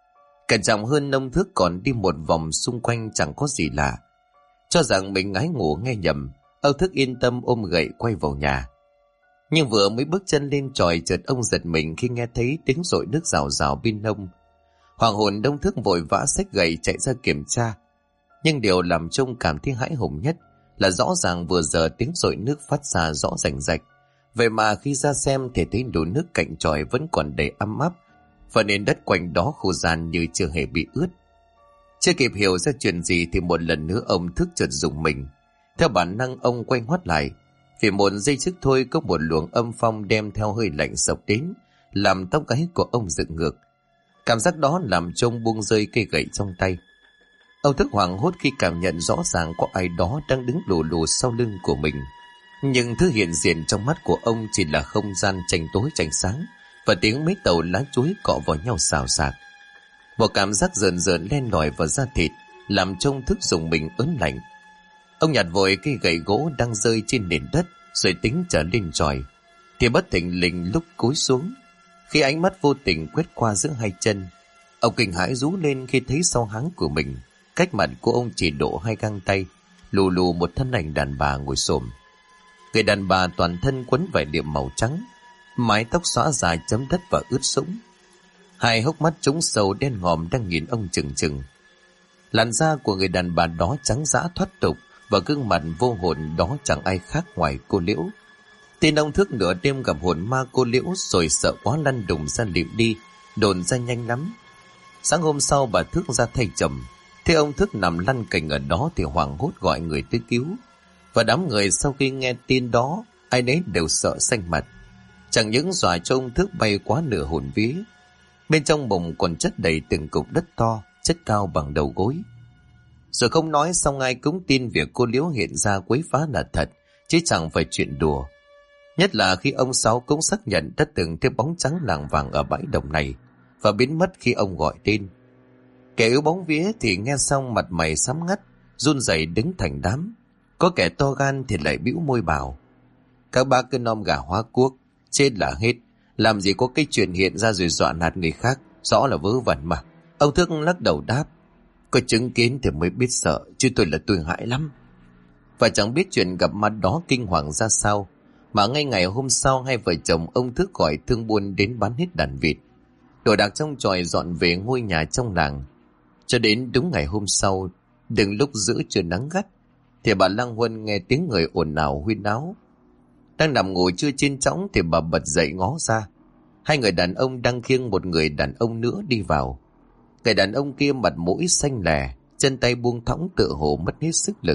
Cẩn trọng hơn, ông Thước còn đi một vòng xung quanh chẳng có gì lạ. Cho rằng mình ngái ngủ nghe nhầm, ông Thước yên tâm ôm gậy quay vào nhà. Nhưng vừa mới bước chân lên chòi, chợt ông giật mình khi nghe thấy tiếng dội nước rào rào bên hông. Hoàng hồn ông Thước vội vã xách gậy chạy ra kiểm tra. Nhưng điều làm trông cảm thấy hãi hùng nhất là rõ ràng vừa giờ tiếng dội nước phát ra rõ rành rạch. Vậy mà khi ra xem thì thấy đổ nước cạnh chòi vẫn còn đầy ấm áp, và nền đất quanh đó khô ran như chưa hề bị ướt. Chưa kịp hiểu ra chuyện gì thì một lần nữa ông Thức chợt rùng mình. Theo bản năng ông quay ngoắt lại, vì một giây trước thôi có một luồng âm phong đem theo hơi lạnh sộc đến, làm tóc gáy của ông dựng ngược. Cảm giác đó làm cho ông buông rơi cây gậy trong tay. Ông Thức hoảng hốt khi cảm nhận rõ ràng có ai đó đang đứng lù lù sau lưng của mình. Nhưng thứ hiện diện trong mắt của ông chỉ là không gian tranh tối tranh sáng, và tiếng mấy tàu lá chuối cọ vào nhau xào xạc. Một cảm giác rờn rợn len lỏi vào da thịt, làm cho ông Thức rùng mình ớn lạnh. Ông nhặt vội cây gậy gỗ đang rơi trên nền đất, rồi tính trở lên chòi, thì bất thình lình lúc cúi xuống, khi ánh mắt vô tình quét qua giữa hai chân, ông kinh hãi rú lên khi thấy sau háng của mình, cách mặt của ông chỉ độ 2 găng tay, lù lù một thân ảnh đàn bà ngồi xổm. Người đàn bà toàn thân quấn vải đệm màu trắng, mái tóc xõa dài chấm đất và ướt sũng, hai hốc mắt trũng sâu đen ngòm đang nhìn ông chừng chừng. Làn da của người đàn bà đó trắng dã thoát tục, và gương mặt vô hồn đó chẳng ai khác ngoài cô Liễu. Tin ông Thức nửa đêm gặp hồn ma cô Liễu rồi sợ quá lăn đùng ra liệm đi, đồn ra nhanh lắm. Sáng hôm sau bà Thức ra thay chồng, thế ông Thức nằm lăn cành ở đó thì hoảng hốt gọi người tới cứu. Và đám người sau khi nghe tin đó, ai nấy đều sợ xanh mặt. Chẳng những dọa cho ông Thức bay quá nửa hồn vía, bên trong bụng còn chất đầy từng cục đất to, chất cao bằng đầu gối. Rồi không nói xong ai cũng tin việc cô Liễu hiện ra quấy phá là thật, chứ chẳng phải chuyện đùa. Nhất là khi ông Sáu cũng xác nhận đã từng thấy bóng trắng lảng vàng ở bãi đồng này, và biến mất khi ông gọi tên. Kẻ yếu bóng vía thì nghe xong mặt mày xám ngắt, run rẩy đứng thành đám. Có kẻ to gan thì lại bĩu môi bảo: các bác cứ nom gà hóa cuốc, chết là hết, làm gì có cái chuyện hiện ra rồi dọa nạt người khác, rõ là vớ vẩn mà. Ông Thức lắc đầu đáp: có chứng kiến thì mới biết sợ, chứ tôi hãi lắm. Và chẳng biết chuyện gặp mặt đó kinh hoàng ra sao, mà ngay ngày hôm sau hai vợ chồng ông Thức gọi thương buôn đến bán hết đàn vịt, đồ đạc trong chòi dọn về ngôi nhà trong làng. Cho đến đúng ngày hôm sau, đừng lúc giữa trưa nắng gắt, thì bà Lăng Huân nghe tiếng người ồn ào huyên náo. Đang nằm ngủ trưa trên chõng thì bà bật dậy ngó ra. Hai người đàn ông đang khiêng một người đàn ông nữa đi vào. Người đàn ông kia mặt mũi xanh lè, chân tay buông thõng tựa hồ mất hết sức lực.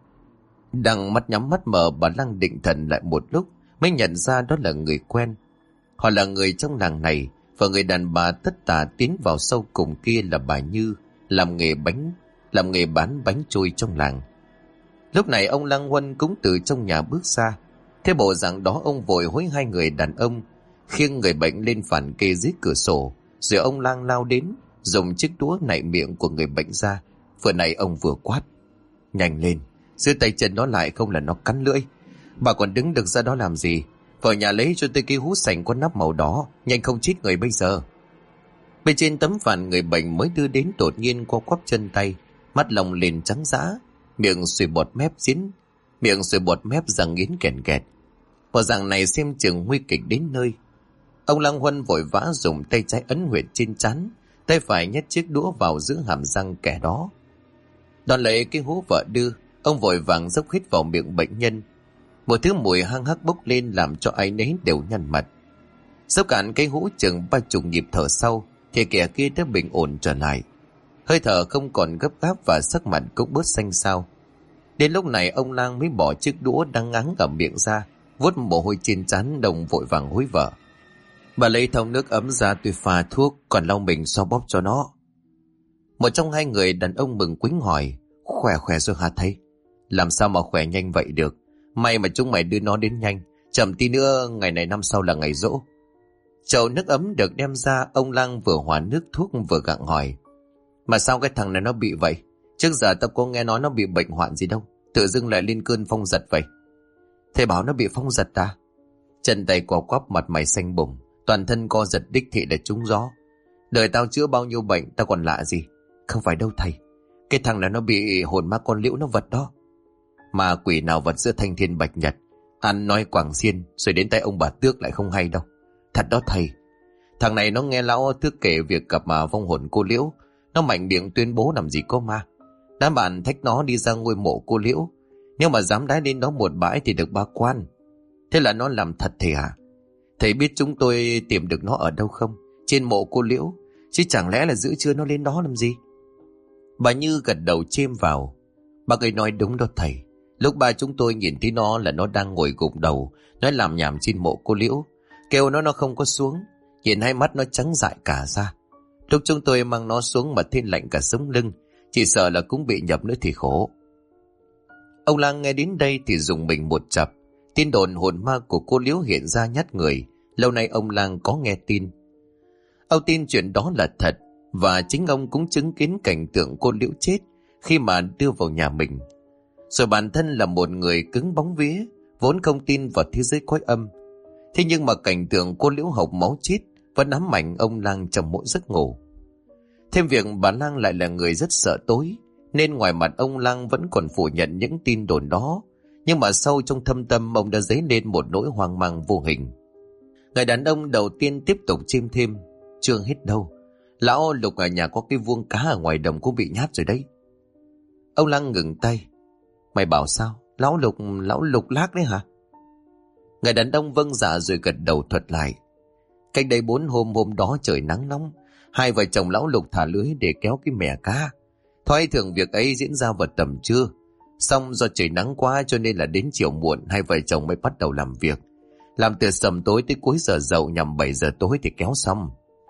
Đang mắt nhắm mắt mở, bà Lăng định thần lại một lúc mới nhận ra đó là người quen. Họ là người trong làng này, và người đàn bà tất tả tiến vào sau cùng kia là bà Như, làm nghề bán bánh trôi trong làng. Lúc này ông Lăng Huân cũng từ trong nhà bước ra. Thế bộ dạng đó, ông vội hối hai người đàn ông khiêng người bệnh lên phản kê dưới cửa sổ, rồi ông Lang lao đến, dùng chiếc đũa nạy miệng của người bệnh ra. Vừa nãy ông vừa quát: nhanh lên, giữ tay chân nó lại không là nó cắn lưỡi. Bà còn đứng được ra đó làm gì? Vào nhà lấy cho tôi cái hũ sành có nắp màu đỏ, nhanh không chết người bây giờ. Bên trên tấm phản người bệnh mới đưa đến đột nhiên co quắp chân tay, mắt lồng lên trắng dã, miệng sùi bọt mép răng nghiến kèn kẹt. Bộ dạng này xem chừng nguy kịch đến nơi. Ông Lăng Huân vội vã dùng tay trái ấn huyệt trên trán, tay phải nhét chiếc đũa vào giữa hàm răng kẻ đó. Đón lấy cái hú vợ đưa, ông vội vàng dốc hít vào miệng bệnh nhân. Một thứ mùi hăng hắc bốc lên làm cho ai nấy đều nhăn mặt. Dốc cạn cái hú chừng 30 nhịp thở sau thì kẻ kia đã bình ổn trở lại. Hơi thở không còn gấp gáp và sắc mặt cũng bớt xanh xao. Đến lúc này ông Lang mới bỏ chiếc đũa đang ngắn ở miệng ra, vuốt mồ hôi trên trán, đồng vội vàng hối vợ. Bà lấy thau nước ấm ra tuy pha thuốc, còn lau mình xoa bóp cho nó. Một trong hai người đàn ông mừng quýnh hỏi: Khỏe rồi hả thầy? Làm sao mà khỏe nhanh vậy được? May mà chúng mày đưa nó đến nhanh, chậm tí nữa ngày này năm sau là ngày giỗ. Chậu nước ấm được đem ra, ông Lang vừa hòa nước thuốc vừa gặng hỏi: Mà sao cái thằng này nó bị vậy? Trước giờ tao có nghe nói nó bị bệnh hoạn gì đâu, tự dưng lại lên cơn phong giật vậy. Thầy bảo nó bị phong giật à? Chân tay co quắp, mặt mày xanh bùng, toàn thân co giật, đích thị là trúng gió. Đời tao chữa bao nhiêu bệnh tao còn lạ gì. Không phải đâu thầy, cái thằng này nó bị hồn ma con liễu nó vật đó. Mà quỷ nào vật giữa thanh thiên bạch nhật, ăn nói quảng xiên rồi đến tay ông bà Tước lại không hay đâu. Thật đó thầy. Thằng này nó nghe lão Tước kể việc gặp mà vong hồn cô liễu, nó mạnh miệng tuyên bố làm gì có ma. Đám bạn thách nó đi ra ngôi mộ cô liễu, nhưng mà dám đái lên đó một bãi thì được 3 quan. Thế là nó làm thật thầy à? Thầy biết chúng tôi tìm được nó ở đâu không? Trên mộ cô liễu, chứ chẳng lẽ là giữ trưa nó lên đó làm gì? Bà Như gật đầu chêm vào. Bà ấy nói đúng đó thầy. Lúc ba chúng tôi nhìn thấy nó là nó đang ngồi gục đầu, nó làm nhảm trên mộ cô liễu. Kêu nó không có xuống, nhìn hai mắt nó trắng dại cả ra. Lúc chúng tôi mang nó xuống mà thấy lạnh cả sống lưng, chỉ sợ là cũng bị nhập nữa thì khổ. Ông Lang nghe đến đây thì dùng mình một chập. Tin đồn hồn ma của cô liễu hiện ra nhát người, lâu nay ông Lang có nghe tin. Ông tin chuyện đó là thật, và chính ông cũng chứng kiến cảnh tượng cô liễu chết khi mà đưa vào nhà mình. Rồi bản thân là một người cứng bóng vía, vốn không tin vào thế giới cõi âm. Thế nhưng mà cảnh tượng cô liễu hộc máu chết vẫn ám ảnh ông Lang trong mỗi giấc ngủ. Thêm việc bà Lang lại là người rất sợ tối, nên ngoài mặt ông Lang vẫn còn phủ nhận những tin đồn đó, nhưng mà sâu trong thâm tâm ông đã dấy lên một nỗi hoang mang vô hình. Người đàn ông đầu tiên tiếp tục chêm thêm: Chưa hết đâu, lão Lục ở nhà có cái vuông cá ở ngoài đồng cũng bị nhát rồi đấy. Ông Lang ngừng tay: Mày bảo sao? Lão Lục lác đấy hả? Người đàn ông vâng dạ rồi gật đầu thuật lại. Cách đây 4 hôm đó trời nắng nóng, hai vợ chồng lão Lục thả lưới để kéo cái mẻ cá. Thoái thường việc ấy diễn ra vào tầm trưa, xong do trời nắng quá cho nên là đến chiều muộn hai vợ chồng mới bắt đầu làm việc. Làm từ sầm tối tới cuối giờ dậu, nhằm 7 giờ tối thì kéo xong.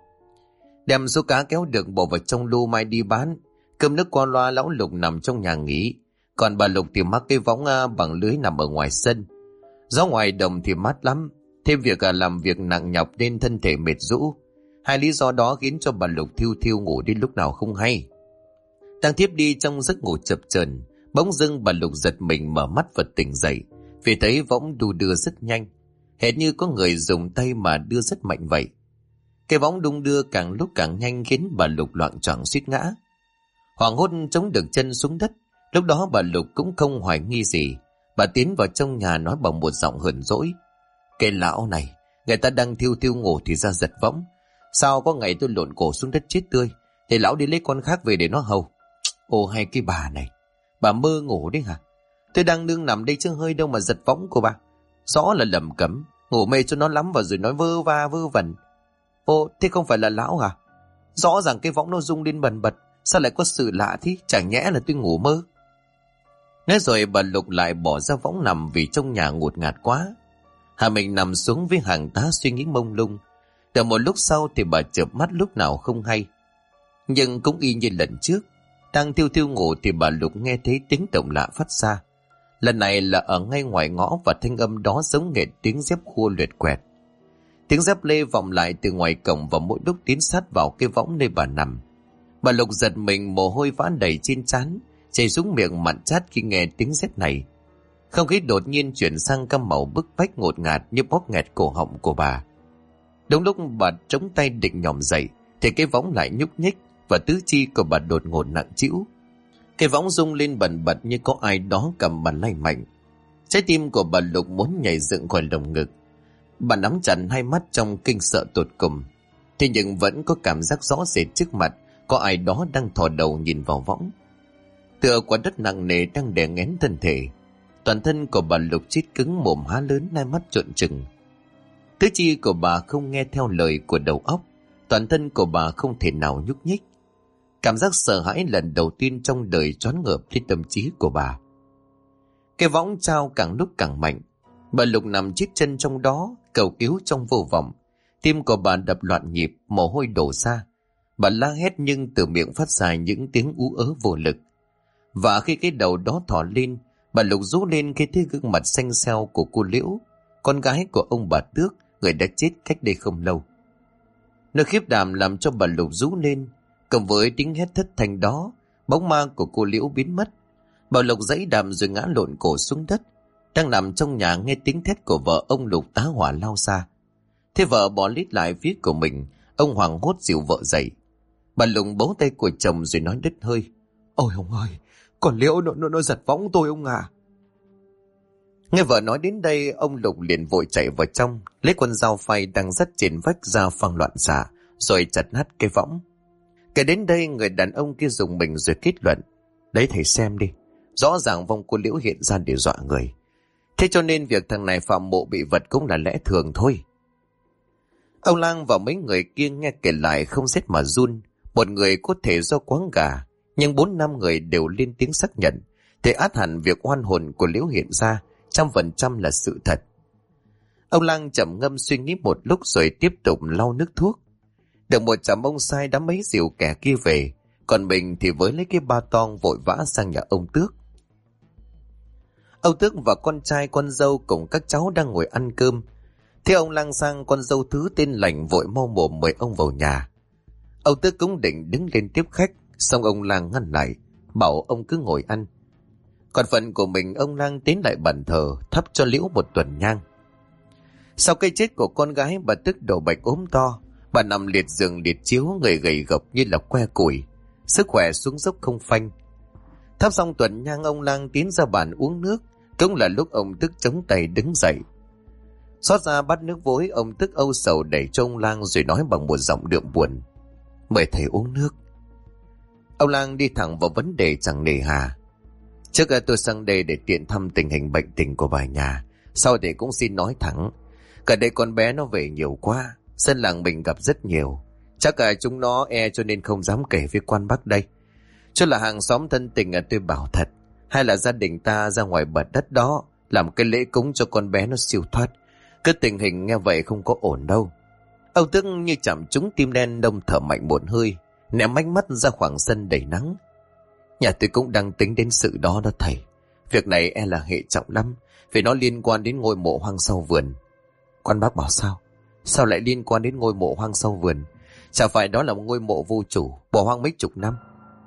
Đem số cá kéo được bỏ vào trong lu mai đi bán. Cơm nước qua loa, lão Lục nằm trong nhà nghỉ, còn bà Lục thì mắc cái võng bằng lưới nằm ở ngoài sân. Gió ngoài đồng thì mát lắm, thêm việc làm việc nặng nhọc nên thân thể mệt rũ. Hai lý do đó khiến cho bà Lục thiêu thiêu ngủ đến lúc nào không hay. Đang thiếp đi trong giấc ngủ chập chờn, bỗng dưng bà Lục giật mình mở mắt và tỉnh dậy, vì thấy võng đu đưa rất nhanh, hệt như có người dùng tay mà đưa rất mạnh vậy. Cái võng đung đưa càng lúc càng nhanh khiến bà Lục loạng choạng suýt ngã. Hoảng hốt chống được chân xuống đất. Lúc đó bà Lục cũng không hoài nghi gì, bà tiến vào trong nhà nói bằng một giọng hờn dỗi: Cái lão này, người ta đang thiêu thiêu ngủ thì ra giật võng. Sao có ngày tôi lộn cổ xuống đất chết tươi thì lão đi lấy con khác về để nó hầu. Ồ hay cái bà này, bà mơ ngủ đấy hả? Tôi đang nương nằm đây chứ hơi đâu mà giật võng của bà. Rõ là lầm cấm, ngủ mê cho nó lắm vào rồi nói vơ va vơ vẩn. Ồ thế không phải là lão hả? Rõ ràng cái võng nó rung lên bần bật, sao lại có sự lạ thế? Chẳng nhẽ là tôi ngủ mơ? Nói rồi bà Lục lại bỏ ra võng nằm vì trong nhà ngột ngạt quá. Hà mình nằm xuống với hàng tá suy nghĩ mông lung. Từ một lúc sau thì bà chợp mắt lúc nào không hay. Nhưng cũng y như lần trước, đang thiêu thiêu ngủ thì bà Lục nghe thấy tiếng động lạ phát ra. Lần này là ở ngay ngoài ngõ, và thanh âm đó giống hệt tiếng dép khua luyệt quẹt. Tiếng dép lê vọng lại từ ngoài cổng và mỗi lúc tiến sát vào cái võng nơi bà nằm. Bà Lục giật mình, mồ hôi vã đầy trên trán, chảy xuống miệng mặn chát khi nghe tiếng dép này. Không khí đột nhiên chuyển sang cam màu bức bách ngột ngạt như bóp nghẹt cổ họng của bà. Đúng lúc bà chống tay định nhòm dậy thì cái võng lại nhúc nhích và tứ chi của bà đột ngột nặng trĩu. Cái võng rung lên bần bật như có ai đó cầm bà lay mạnh. Trái tim của bà Lục muốn nhảy dựng khỏi lồng ngực. Bà nắm chặt hai mắt trong kinh sợ tột cùng. Thế nhưng vẫn có cảm giác rõ rệt trước mặt có ai đó đang thò đầu nhìn vào võng. Tựa quả đất nặng nề đang đè nghén thân thể. Toàn thân của bà Lục chít cứng, mồm há lớn, hai mắt trợn trừng. Tứ chi của bà không nghe theo lời của đầu óc. Toàn thân của bà không thể nào nhúc nhích. Cảm giác sợ hãi lần đầu tiên trong đời choáng ngợp lên tâm trí của bà. Cái võng trao càng lúc càng mạnh. Bà Lục nằm chít chân trong đó, cầu cứu trong vô vọng. Tim của bà đập loạn nhịp, mồ hôi đổ ra. Bà la hét nhưng từ miệng phát ra những tiếng ú ớ vô lực. Và khi cái đầu đó thò lên, bà Lục rú lên khi thấy gương mặt xanh xao của cô Liễu, con gái của ông bà Tước, người đã chết cách đây không lâu. Nỗi khiếp đảm làm cho bà Lục rú lên. Cộng với tiếng hét thất thanh đó, bóng ma của cô Liễu biến mất. Bà Lục giãy đàm rồi ngã lộn cổ xuống đất. Đang nằm trong nhà nghe tiếng thét của vợ ông Lục tá hỏa lao ra. Thế vợ bỏ lít lại phía của mình. Ông hoảng hốt dìu vợ dậy. Bà Lục bấu tay của chồng rồi nói đứt hơi: "Ôi ông ơi, con Liễu nó giật võng tôi ông à." Nghe vợ nói đến đây, ông Lục liền vội chạy vào trong, lấy con dao phay đang dắt trên vách ra phang loạn xạ, rồi chặt nát cái võng. Kể đến đây, người đàn ông kia dùng mình rồi kết luận: "Đấy thầy xem đi, rõ ràng vong cô Liễu hiện ra để dọa người. Thế cho nên việc thằng này phạm mộ bị vật cũng là lẽ thường thôi." Ông Lang và mấy người kia nghe kể lại không rét mà run. Một người có thể do quáng gà, nhưng 4-5 người đều lên tiếng xác nhận, thì át hẳn việc oan hồn của Liễu hiện ra 100% là sự thật. Ông Lang trầm ngâm suy nghĩ một lúc rồi tiếp tục lau nước thuốc. Được một chầm ông sai đã mấy dìu kẻ kia về, còn mình thì với lấy cái ba tong vội vã sang nhà ông Tước. Ông Tước và con trai con dâu cùng các cháu đang ngồi ăn cơm. Thế ông Lang sang, con dâu thứ tên Lành vội mau mồm mời ông vào nhà. Ông Tước cũng định đứng lên tiếp khách, xong ông Lang ngăn lại, bảo ông cứ ngồi ăn. Còn phần của mình, ông Lang tiến lại bàn thờ thắp cho Liễu một tuần nhang. Sau cái chết của con gái, bà Tức đổ bệnh ốm to. Bà nằm liệt giường liệt chiếu, người gầy gộc như là que củi, sức khỏe xuống dốc không phanh. Thắp xong tuần nhang, ông Lang tiến ra bàn uống nước. Cũng là lúc ông Tức chống tay đứng dậy, xót ra bát nước vối. Ông Tức âu sầu đẩy cho ông Lang rồi nói bằng một giọng đượm buồn: "Mời thầy uống nước." Ông Lang đi thẳng vào vấn đề chẳng nề hà: "Trước tôi sang đây để tiện thăm tình hình bệnh tình của bà nhà. Sau để cũng xin nói thẳng, cả đây con bé nó về nhiều quá, dân làng mình gặp rất nhiều. Chắc chúng nó cho nên không dám kể với quan bác đây. Cho là hàng xóm thân tình tôi bảo thật, hay là gia đình ta ra ngoài bờ đất đó làm cái lễ cúng cho con bé nó siêu thoát. Cứ tình hình nghe vậy không có ổn đâu." Ông Tức như chạm trúng tim đen, đông thở mạnh một hơi, ném ánh mắt ra khoảng sân đầy nắng. "Nhà tôi cũng đang tính đến sự đó đó thầy. Việc này là hệ trọng lắm, vì nó liên quan đến ngôi mộ hoang sau vườn." "Quan bác bảo sao? Sao lại liên quan đến ngôi mộ hoang sau vườn? Chả phải đó là một ngôi mộ vô chủ, bỏ hoang mấy chục năm?"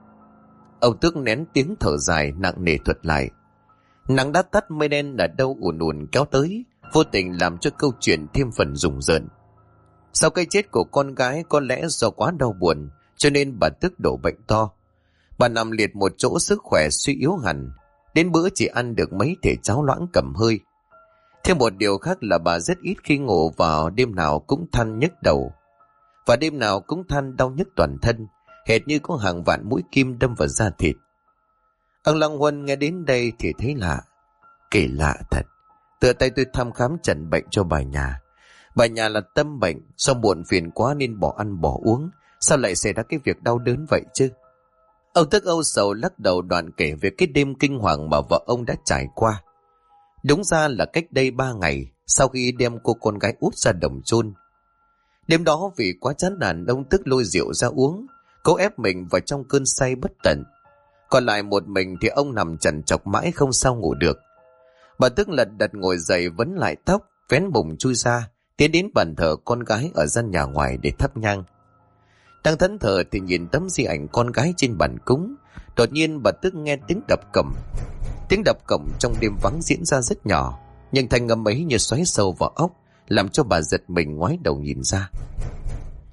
Ông Tước nén tiếng thở dài nặng nề thuật lại. Nắng đã tắt, mây đen ở đâu ùn ùn kéo tới, vô tình làm cho câu chuyện thêm phần rùng rợn. Sau cái chết của con gái, có lẽ do quá đau buồn cho nên bà Tức đổ bệnh to. Bà nằm liệt một chỗ, sức khỏe suy yếu hẳn, đến bữa chỉ ăn được mấy thể cháo loãng cầm hơi. Thêm một điều khác là bà rất ít khi ngủ, vào đêm nào cũng than nhức đầu, và đêm nào cũng than đau nhức toàn thân, hệt như có hàng vạn mũi kim đâm vào da thịt. Ông Lăng Huân nghe đến đây thì thấy lạ. Kỳ lạ thật. Tựa tay tôi thăm khám chẩn bệnh cho bà nhà. Bà nhà là tâm bệnh, do muộn phiền quá nên bỏ ăn bỏ uống. Sao lại xảy ra cái việc đau đớn vậy chứ? Ông Tức âu sầu lắc đầu, đoạn kể về cái đêm kinh hoàng mà vợ ông đã trải qua. Đúng ra là cách đây 3 ngày, sau khi đem cô con gái út ra đồng chôn. Đêm đó vì quá chán nản, ông Tức lôi rượu ra uống, cố ép mình vào trong cơn say bất tận. Còn lại một mình thì ông nằm trằn trọc mãi không sao ngủ được. Bà Tức lật đật ngồi dậy, vấn lại tóc, vén bụng chui ra, tiến đến bàn thờ con gái ở gian nhà ngoài để thắp nhang. Đang thẫn thờ thì nhìn tấm di ảnh con gái trên bàn cúng. Đột nhiên bà Tức nghe tiếng đập cổng. Tiếng đập cổng trong đêm vắng diễn ra rất nhỏ, nhưng thanh âm ấy như xoáy sâu vào óc, làm cho bà giật mình ngoái đầu nhìn ra.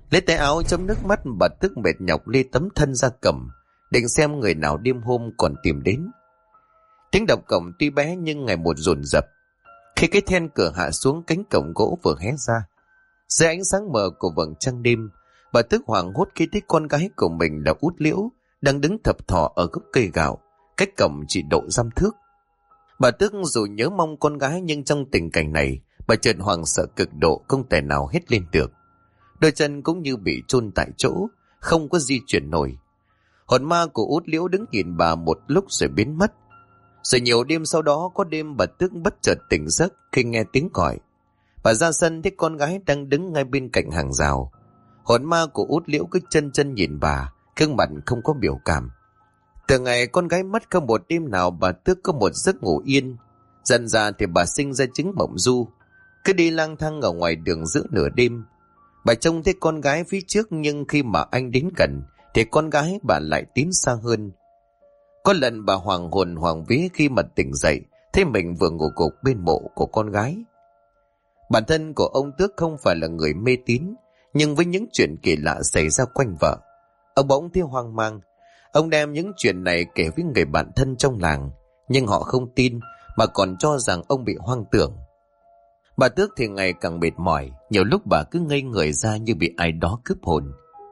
Lấy tay áo chấm nước mắt, bà Tước mệt nhọc lê tấm thân ra cầm, định xem người nào đêm hôm còn tìm đến. Tiếng đập cổng tuy bé nhưng ngày một dồn dập. Khi cái then cửa hạ xuống, cánh cổng gỗ vừa hé ra. Dưới ánh sáng mờ của vầng trăng đêm, bà Tước hoảng hốt khi thấy con gái của mình là Út Liễu đang đứng thập thò ở gốc cây gạo, cách cổng chỉ độ 5 thước. Bà Tước dù nhớ mong con gái, nhưng trong tình cảnh này, bà chợt hoảng sợ cực độ, không thể nào hét lên được. Đôi chân cũng như bị chôn tại chỗ, không có di chuyển nổi. Hồn ma của Út Liễu đứng nhìn bà một lúc rồi biến mất. Rồi nhiều đêm sau đó, có đêm bà Tước bất chợt tỉnh giấc khi nghe tiếng còi. Bà ra sân thấy con gái đang đứng ngay bên cạnh hàng rào. Hồn ma của Út Liễu cứ chân chân nhìn bà, gương mặt không có biểu cảm. Từ ngày con gái mất, không một đêm nào bà Tước có một giấc ngủ yên. Dần ra thì bà sinh ra chứng mộng du, cứ đi lang thang ở ngoài đường giữa nửa đêm. Bà trông thấy con gái phía trước, nhưng khi mà anh đến gần thì con gái bà lại tiến xa hơn. Có lần bà hoàng hồn hoàng vía khi mà tỉnh dậy, thấy mình vừa ngủ gục bên mộ của con gái. Bản thân của ông Tước không phải là người mê tín, nhưng với những chuyện kỳ lạ xảy ra quanh vợ, ông bỗng thấy hoang mang. Ông đem những chuyện này kể với người bạn thân trong làng, nhưng họ không tin mà còn cho rằng ông bị hoang tưởng. Bà Tước thì ngày càng mệt mỏi, nhiều lúc bà cứ ngây người ra như bị ai đó cướp hồn.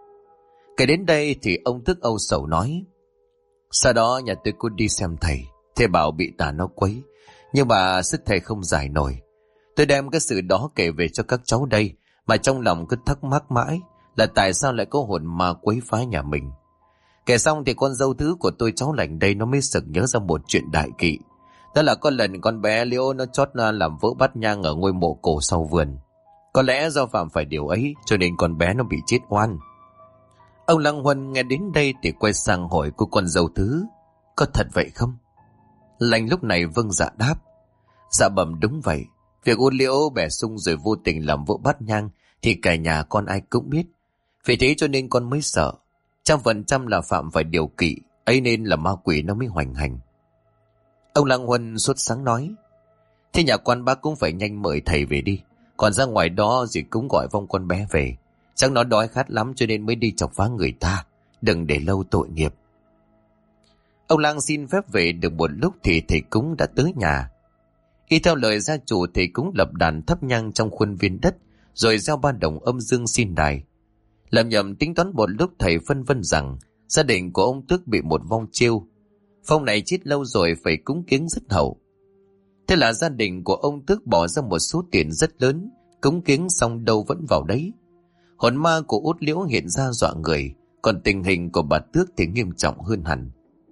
Kể đến đây thì ông Tước âu sầu nói: Sau đó nhà tôi cũng đi xem thầy, thầy bảo bị tà nó quấy, nhưng mà sức thầy không giải nổi. Tôi đem cái sự đó kể về cho các cháu đây, mà trong lòng cứ thắc mắc mãi là tại sao lại có hồn ma quấy phá nhà mình. Kể xong thì con dâu thứ của tôi, cháu lành đây, nó mới sực nhớ ra một chuyện đại kỵ. Đó là có lần con bé Liễu nó chót làm vỡ bát nhang ở ngôi mộ cổ sau vườn. Có lẽ do phạm phải điều ấy cho nên con bé nó bị chết oan. Ông Lăng Huân nghe đến đây thì quay sang hỏi cô con dâu thứ: Có thật vậy không? Lành lúc này vâng dạ đáp: Dạ bẩm đúng vậy. Việc Út Liễu bẻ sung rồi vô tình làm vỡ bát nhang thì cả nhà con ai cũng biết. Vì thế cho nên con mới sợ. 100% là phạm phải điều kỵ ấy, nên là ma quỷ nó mới hoành hành. Ông Lăng Huân sốt sáng nói: Thế nhà quan bác cũng phải nhanh mời thầy về đi, còn ra ngoài đó gì cũng gọi vong con bé về. Chắc nó đói khát lắm cho nên mới đi chọc phá người ta, đừng để lâu tội nghiệp. Ông Lang xin phép về được một lúc thì thầy cúng đã tới nhà. Y theo lời gia chủ, thầy cúng lập đàn thắp nhang trong khuôn viên đất, rồi gieo 3 đồng âm dương xin đài. Làm nhầm tính toán một lúc, thầy phân vân rằng gia đình của ông Tước bị một vong chiêu. Phong này chết lâu rồi, phải cúng kiếng rất hậu. Thế là gia đình của ông Tước bỏ ra một số tiền rất lớn, cúng kiếng xong đâu vẫn vào đấy. Hồn ma của Út Liễu hiện ra dọa người, còn tình hình của bà Tước thì nghiêm trọng hơn hẳn.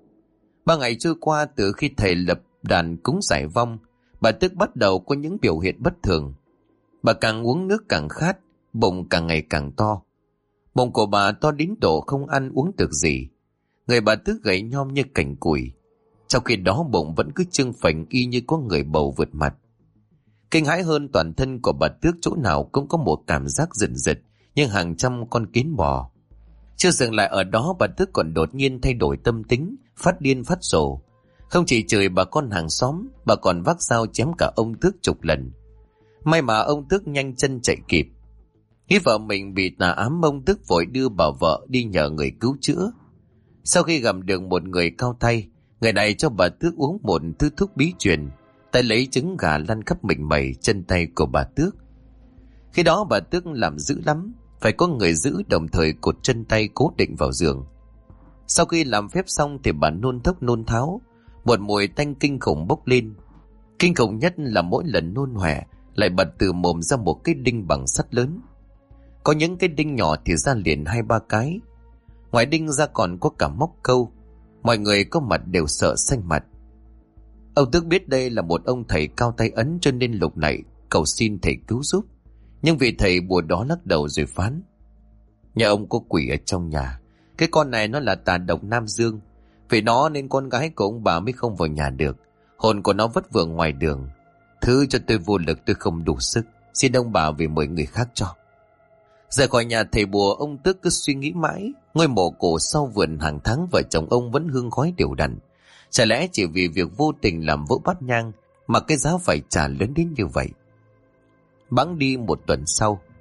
3 ngày trôi qua từ khi thầy lập đàn cúng giải vong, bà Tước bắt đầu có những biểu hiện bất thường. Bà càng uống nước càng khát, bụng càng ngày càng to. Bụng của bà to đến độ không ăn uống được gì. Người bà Tước gầy nhom như cành củi. Trong khi đó bụng vẫn cứ trương phình y như có người bầu vượt mặt. Kinh hãi hơn, toàn thân của bà Tước chỗ nào cũng có một cảm giác rần rật như hàng trăm con kiến bò. Chưa dừng lại ở đó, bà Tước còn đột nhiên thay đổi tâm tính, phát điên phát rồ. Không chỉ chửi bà con hàng xóm, bà còn vác dao chém cả ông Tước chục lần. May mà ông Tước nhanh chân chạy kịp. Nghĩ vợ mình bị tà ám, ông Tước vội đưa bà vợ đi nhờ người cứu chữa. Sau khi gặp được một người cao tay, người này cho bà Tước uống một thứ thuốc bí truyền, tay lấy trứng gà lăn khắp mình mẩy chân tay của bà Tước. Khi đó bà Tước làm dữ lắm, phải có người giữ đồng thời cột chân tay cố định vào giường. Sau khi làm phép xong thì bà nôn thốc nôn tháo, một mùi tanh kinh khủng bốc lên. Kinh khủng nhất là mỗi lần nôn hoẻ lại bật từ mồm ra một cái đinh bằng sắt lớn. Có những cái đinh nhỏ thì ra liền 2-3 cái. Ngoài đinh ra còn có cả móc câu. Mọi người có mặt đều sợ xanh mặt. Ông Tước biết đây là một ông thầy cao tay ấn, cho nên lục lạy cầu xin thầy cứu giúp. Nhưng vị thầy bùa đó lắc đầu rồi phán: Nhà ông có quỷ ở trong nhà. Cái con này nó là tà độc Nam Dương. Vì nó nên con gái của ông bà mới không vào nhà được. Hồn của nó vất vưởng ngoài đường. Thứ cho tôi vô lực, tôi không đủ sức. Xin ông bà về mời người khác cho. Rời khỏi nhà thầy bùa, ông Tước cứ suy nghĩ mãi. Ngôi mộ cổ sau vườn hàng tháng vợ chồng ông vẫn hương khói đều đặn. Chả lẽ chỉ vì việc vô tình làm vỡ bát nhang mà cái giá phải trả lớn đến như vậy? Bẵng đi 1 tuần sau,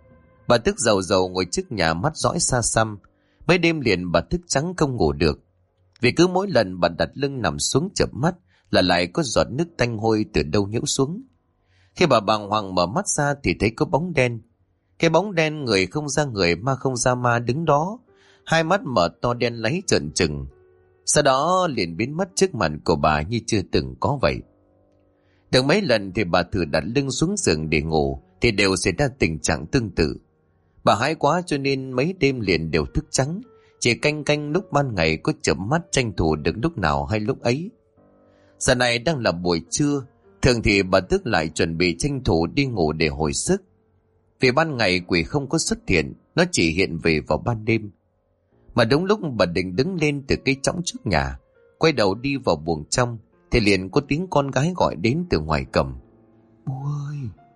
Bà Tước rầu rầu ngồi trước nhà mắt dõi xa xăm. Mấy đêm liền bà thức trắng không ngủ được. Vì cứ mỗi lần bà đặt lưng nằm xuống chợp mắt là lại có giọt nước tanh hôi từ đâu nhiễu xuống. Khi bà bàng hoàng mở mắt ra thì thấy có bóng đen. Cái bóng đen người không ra người ma không ra ma đứng đó, hai mắt mở to đen láy trợn trừng. Sau đó liền biến mất trước mặt của bà như chưa từng có vậy. Được mấy lần thì bà thử đặt lưng xuống giường để ngủ thì đều xảy ra tình trạng tương tự. Bà hãi quá cho nên mấy đêm liền đều thức trắng, chỉ canh canh lúc ban ngày có chợp mắt tranh thủ được lúc nào hay lúc ấy. Giờ này đang là buổi trưa, thường thì bà Tước lại chuẩn bị tranh thủ đi ngủ để hồi sức. Vì ban ngày quỷ không có xuất hiện, nó chỉ hiện về vào ban đêm. Mà đúng lúc bà định đứng lên từ cái chõng trước nhà, quay đầu đi vào buồng trong, thì liền có tiếng con gái gọi đến từ ngoài cổng. "Bố ơi!"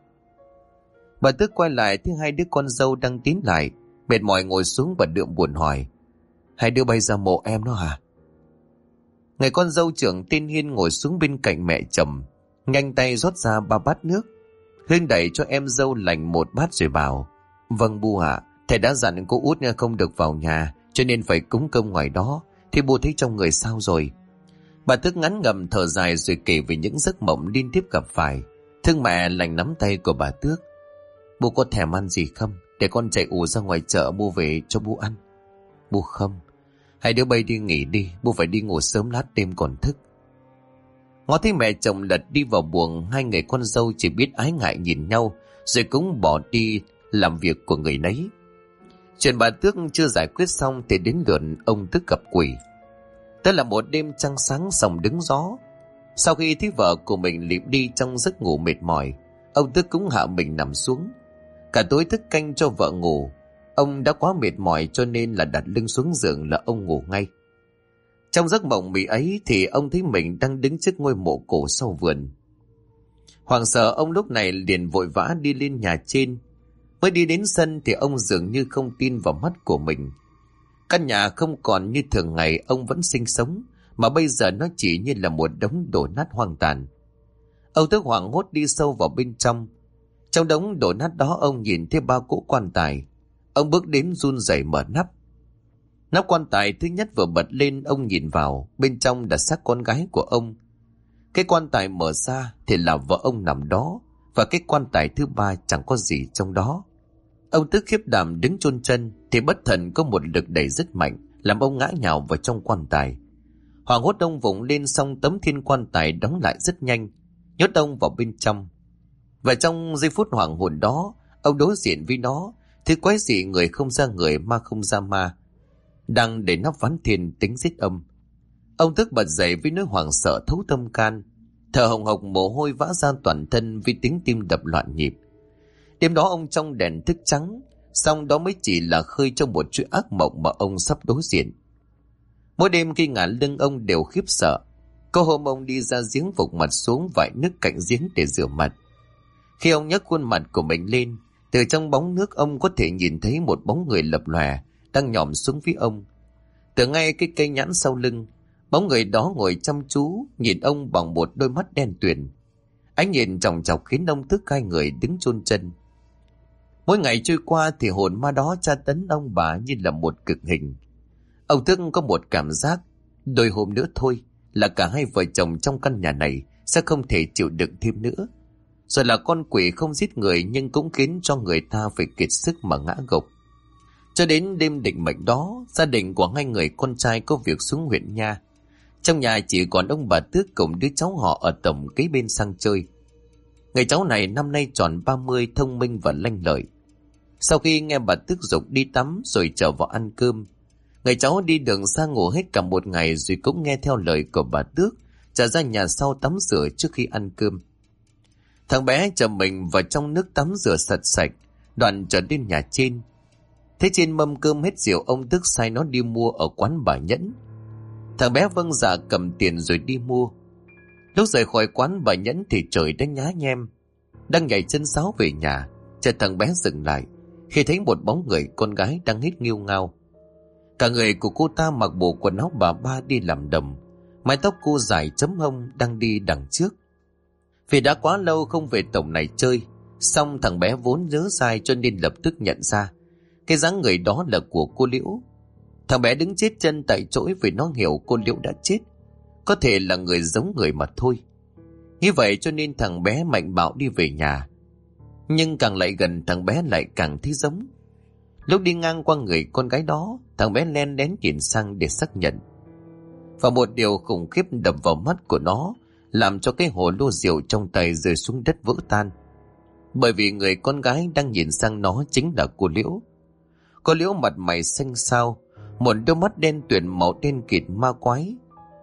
Bà Tước quay lại thấy hai đứa con dâu đang tiến lại, mệt mỏi ngồi xuống và đượm buồn hỏi: "Hai đứa bay ra mộ em đó hả?" Người con dâu trưởng tên Hiên ngồi xuống bên cạnh mẹ chồng, nhanh tay rót ra 3 bát nước. Hương đẩy cho em dâu lành 1 bát rồi bảo: "Vâng bu ạ, thầy đã dặn cô út không được vào nhà, cho nên phải cúng cơm ngoài đó. Thì bu thấy trong người sao rồi?" Bà Tước ngắn ngầm thở dài rồi kể về những giấc mộng liên tiếp gặp phải. Thương mẹ lành nắm tay của bà Tước: "Bu có thèm ăn gì không? Để con chạy ù ra ngoài chợ mua về cho bu ăn." "Bu không. Hai đứa bay đi nghỉ đi, bu phải đi ngủ sớm lát đêm còn thức." Ngó thấy mẹ chồng lật đi vào buồng, hai người con dâu chỉ biết ái ngại nhìn nhau, rồi cũng bỏ đi làm việc của người nấy. Chuyện bà Tước chưa giải quyết xong thì đến lượt ông Tước gặp quỷ. Đó là một đêm trăng sáng sòng đứng gió. Sau khi thấy vợ của mình lịm đi trong giấc ngủ mệt mỏi, ông Tước cũng hạ mình nằm xuống. Cả tối thức canh cho vợ ngủ. Ông đã quá mệt mỏi cho nên là đặt lưng xuống giường là ông ngủ ngay. Trong giấc mộng mị ấy thì ông thấy mình đang đứng trước ngôi mộ cổ sau vườn. Hoảng sợ, ông lúc này liền vội vã đi lên nhà trên. Mới đi đến sân thì ông dường như không tin vào mắt của mình. Căn nhà không còn như thường ngày ông vẫn sinh sống, mà bây giờ nó chỉ như là một đống đổ nát hoang tàn. Ông Tước hoảng hốt đi sâu vào bên trong. Trong đống đổ nát đó ông nhìn thấy 3 cỗ quan tài. Ông bước đến run rẩy mở nắp. Nắp quan tài thứ nhất vừa bật lên, ông nhìn vào, bên trong là xác con gái của ông. Cái quan tài mở ra thì là vợ ông nằm đó, và cái quan tài thứ 3 chẳng có gì trong đó. Ông Tước khiếp đảm đứng chôn chân thì bất thần có một lực đẩy rất mạnh, làm ông ngã nhào vào trong quan tài. Hoảng hốt ông vùng lên, xong tấm thiên quan tài đóng lại rất nhanh, nhốt ông vào bên trong. Và trong giây phút hoảng hồn đó, ông đối diện với nó, thứ quái dị người không ra người ma không ra ma, đang để nó ván thiên tính giết ông. Ông Tước bật dậy với nỗi hoảng sợ thấu tâm can, thở hồng hộc mồ hôi vã ra toàn thân vì tiếng tim đập loạn nhịp. Đêm đó ông trong đèn thức trắng, xong đó mới chỉ là khơi trong một chuỗi ác mộng mà ông sắp đối diện. Mỗi đêm khi ngả lưng ông đều khiếp sợ. Có hôm ông đi ra giếng vục mặt xuống vại nước cạnh giếng để rửa mặt. Khi ông nhấc khuôn mặt của mình lên, từ trong bóng nước ông có thể nhìn thấy một bóng người lập lòe đang nhòm xuống phía ông. Từ ngay cái cây nhãn sau lưng, bóng người đó ngồi chăm chú nhìn ông bằng một đôi mắt đen tuyền. Ánh nhìn chòng chọc khiến ông Tước hai người đứng chôn chân. Mỗi ngày trôi qua thì hồn ma đó tra tấn ông bà như là một cực hình. Ông Tước có một cảm giác, đôi hôm nữa thôi là cả hai vợ chồng trong căn nhà này sẽ không thể chịu đựng thêm nữa. Rồi là con quỷ không giết người nhưng cũng khiến cho người ta phải kiệt sức mà ngã gục. Cho đến đêm định mệnh đó, gia đình của hai người con trai có việc xuống huyện nha. Trong nhà chỉ còn ông bà Tước cùng đứa cháu họ ở tổng kế bên sang chơi. Người cháu này năm nay tròn 30, thông minh và lanh lợi. Sau khi nghe bà Tước giục đi tắm rồi trở vào ăn cơm, người cháu đi đường xa ngủ hết cả một ngày rồi cũng nghe theo lời của bà Tước, trở ra nhà sau tắm rửa trước khi ăn cơm. Thằng bé chở mình vào trong nước tắm rửa sạch sạch, đoạn trở đến nhà trên. Thế trên mâm cơm hết rượu, ông Tước sai nó đi mua ở quán bà Nhẫn. Thằng bé vâng dạ cầm tiền rồi đi mua. Lúc rời khỏi quán bà Nhẫn thì trời đã nhá nhem. Đang nhảy chân sáo về nhà, chợt thằng bé dừng lại khi thấy một bóng người con gái đang hít nghiêu ngao. Cả người của cô ta mặc bộ quần áo bà ba đi làm đồng, mái tóc cô dài chấm hông đang đi đằng trước. Vì đã quá lâu không về tổng này chơi, Xong thằng bé vốn nhớ sai cho nên lập tức nhận ra cái dáng người đó là của cô Liễu. Thằng bé đứng chết chân tại chỗ vì nó hiểu cô Liễu đã chết, có thể là người giống người mà thôi. Như vậy cho nên thằng bé mạnh bạo đi về nhà. Nhưng càng lại gần thằng bé lại càng thấy giống. Lúc đi ngang qua người con gái đó, thằng bé len lén nhìn sang để xác nhận. Và một điều khủng khiếp đập vào mắt của nó, làm cho cái hồ lô rượu trong tay rơi xuống đất vỡ tan. Bởi vì người con gái đang nhìn sang nó chính là cô Liễu. Cô Liễu mặt mày xanh xao, một đôi mắt đen tuyền màu đen kịt ma quái.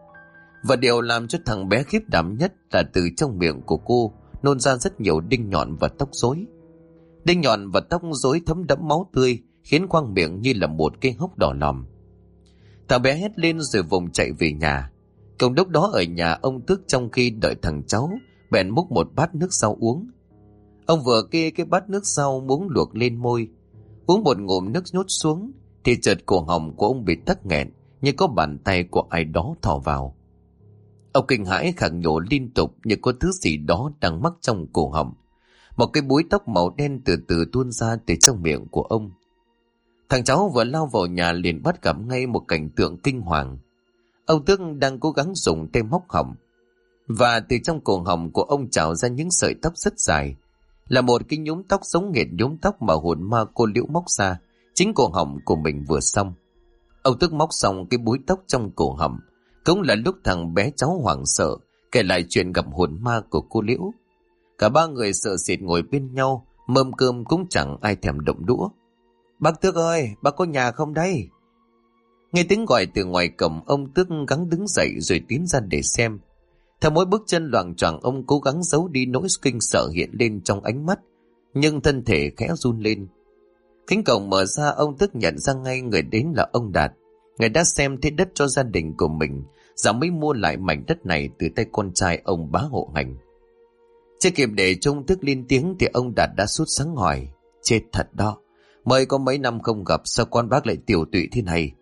Và điều làm cho thằng bé khiếp đảm nhất là từ trong miệng của cô nôn ra rất nhiều đinh nhọn và tóc rối. Đinh nhọn và tóc rối thấm đẫm máu tươi, khiến khoang miệng như là một cái hốc đỏ lòm. Thằng bé hét lên rồi vùng chạy về nhà. Cùng lúc đó ở nhà ông Tước trong khi đợi thằng cháu bèn múc một bát nước rau uống. Ông vừa kê cái bát nước rau muống luộc lên môi, uống một ngụm nước nhốt xuống thì chợt cổ họng của ông bị tắc nghẹn, như có bàn tay của ai đó thò vào. Ông kinh hãi khạc nhổ liên tục như có thứ gì đó đang mắc trong cổ họng. Một cái búi tóc màu đen từ từ tuôn ra từ trong miệng của ông. Thằng cháu vừa lao vào nhà liền bắt gặp ngay một cảnh tượng kinh hoàng. Ông Tước đang cố gắng dùng tay móc họng, và từ trong cổ họng của ông trào ra những sợi tóc rất dài, là một cái nhúm tóc giống nghệt nhúm tóc mà hồn ma cô Liễu móc ra chính cổ họng của mình vừa xong. Ông Tước móc xong cái búi tóc trong cổ họng, cũng là lúc thằng bé cháu hoảng sợ kể lại chuyện gặp hồn ma của cô Liễu. Cả ba người sợ sệt ngồi bên nhau, mâm cơm cũng chẳng ai thèm động đũa. Bác Tước ơi, bác có nhà không đây? Nghe tiếng gọi từ ngoài cổng, ông Tước gắng đứng dậy rồi tiến ra để xem. Theo mỗi bước chân loạng choạng, ông cố gắng giấu đi nỗi kinh sợ hiện lên trong ánh mắt, nhưng thân thể khẽ run lên. Cánh cổng mở ra, ông Tước nhận ra ngay người đến là ông Đạt. Người đã xem thế đất cho gia đình của mình, giờ mới mua lại mảnh đất này từ tay con trai ông Bá Hộ Hành. Chưa kịp để cho ông Tước lên tiếng thì ông Đạt đã sốt sắng hỏi: Chết thật đó, mới có mấy năm không gặp, sao con bác lại tiều tụy thế này?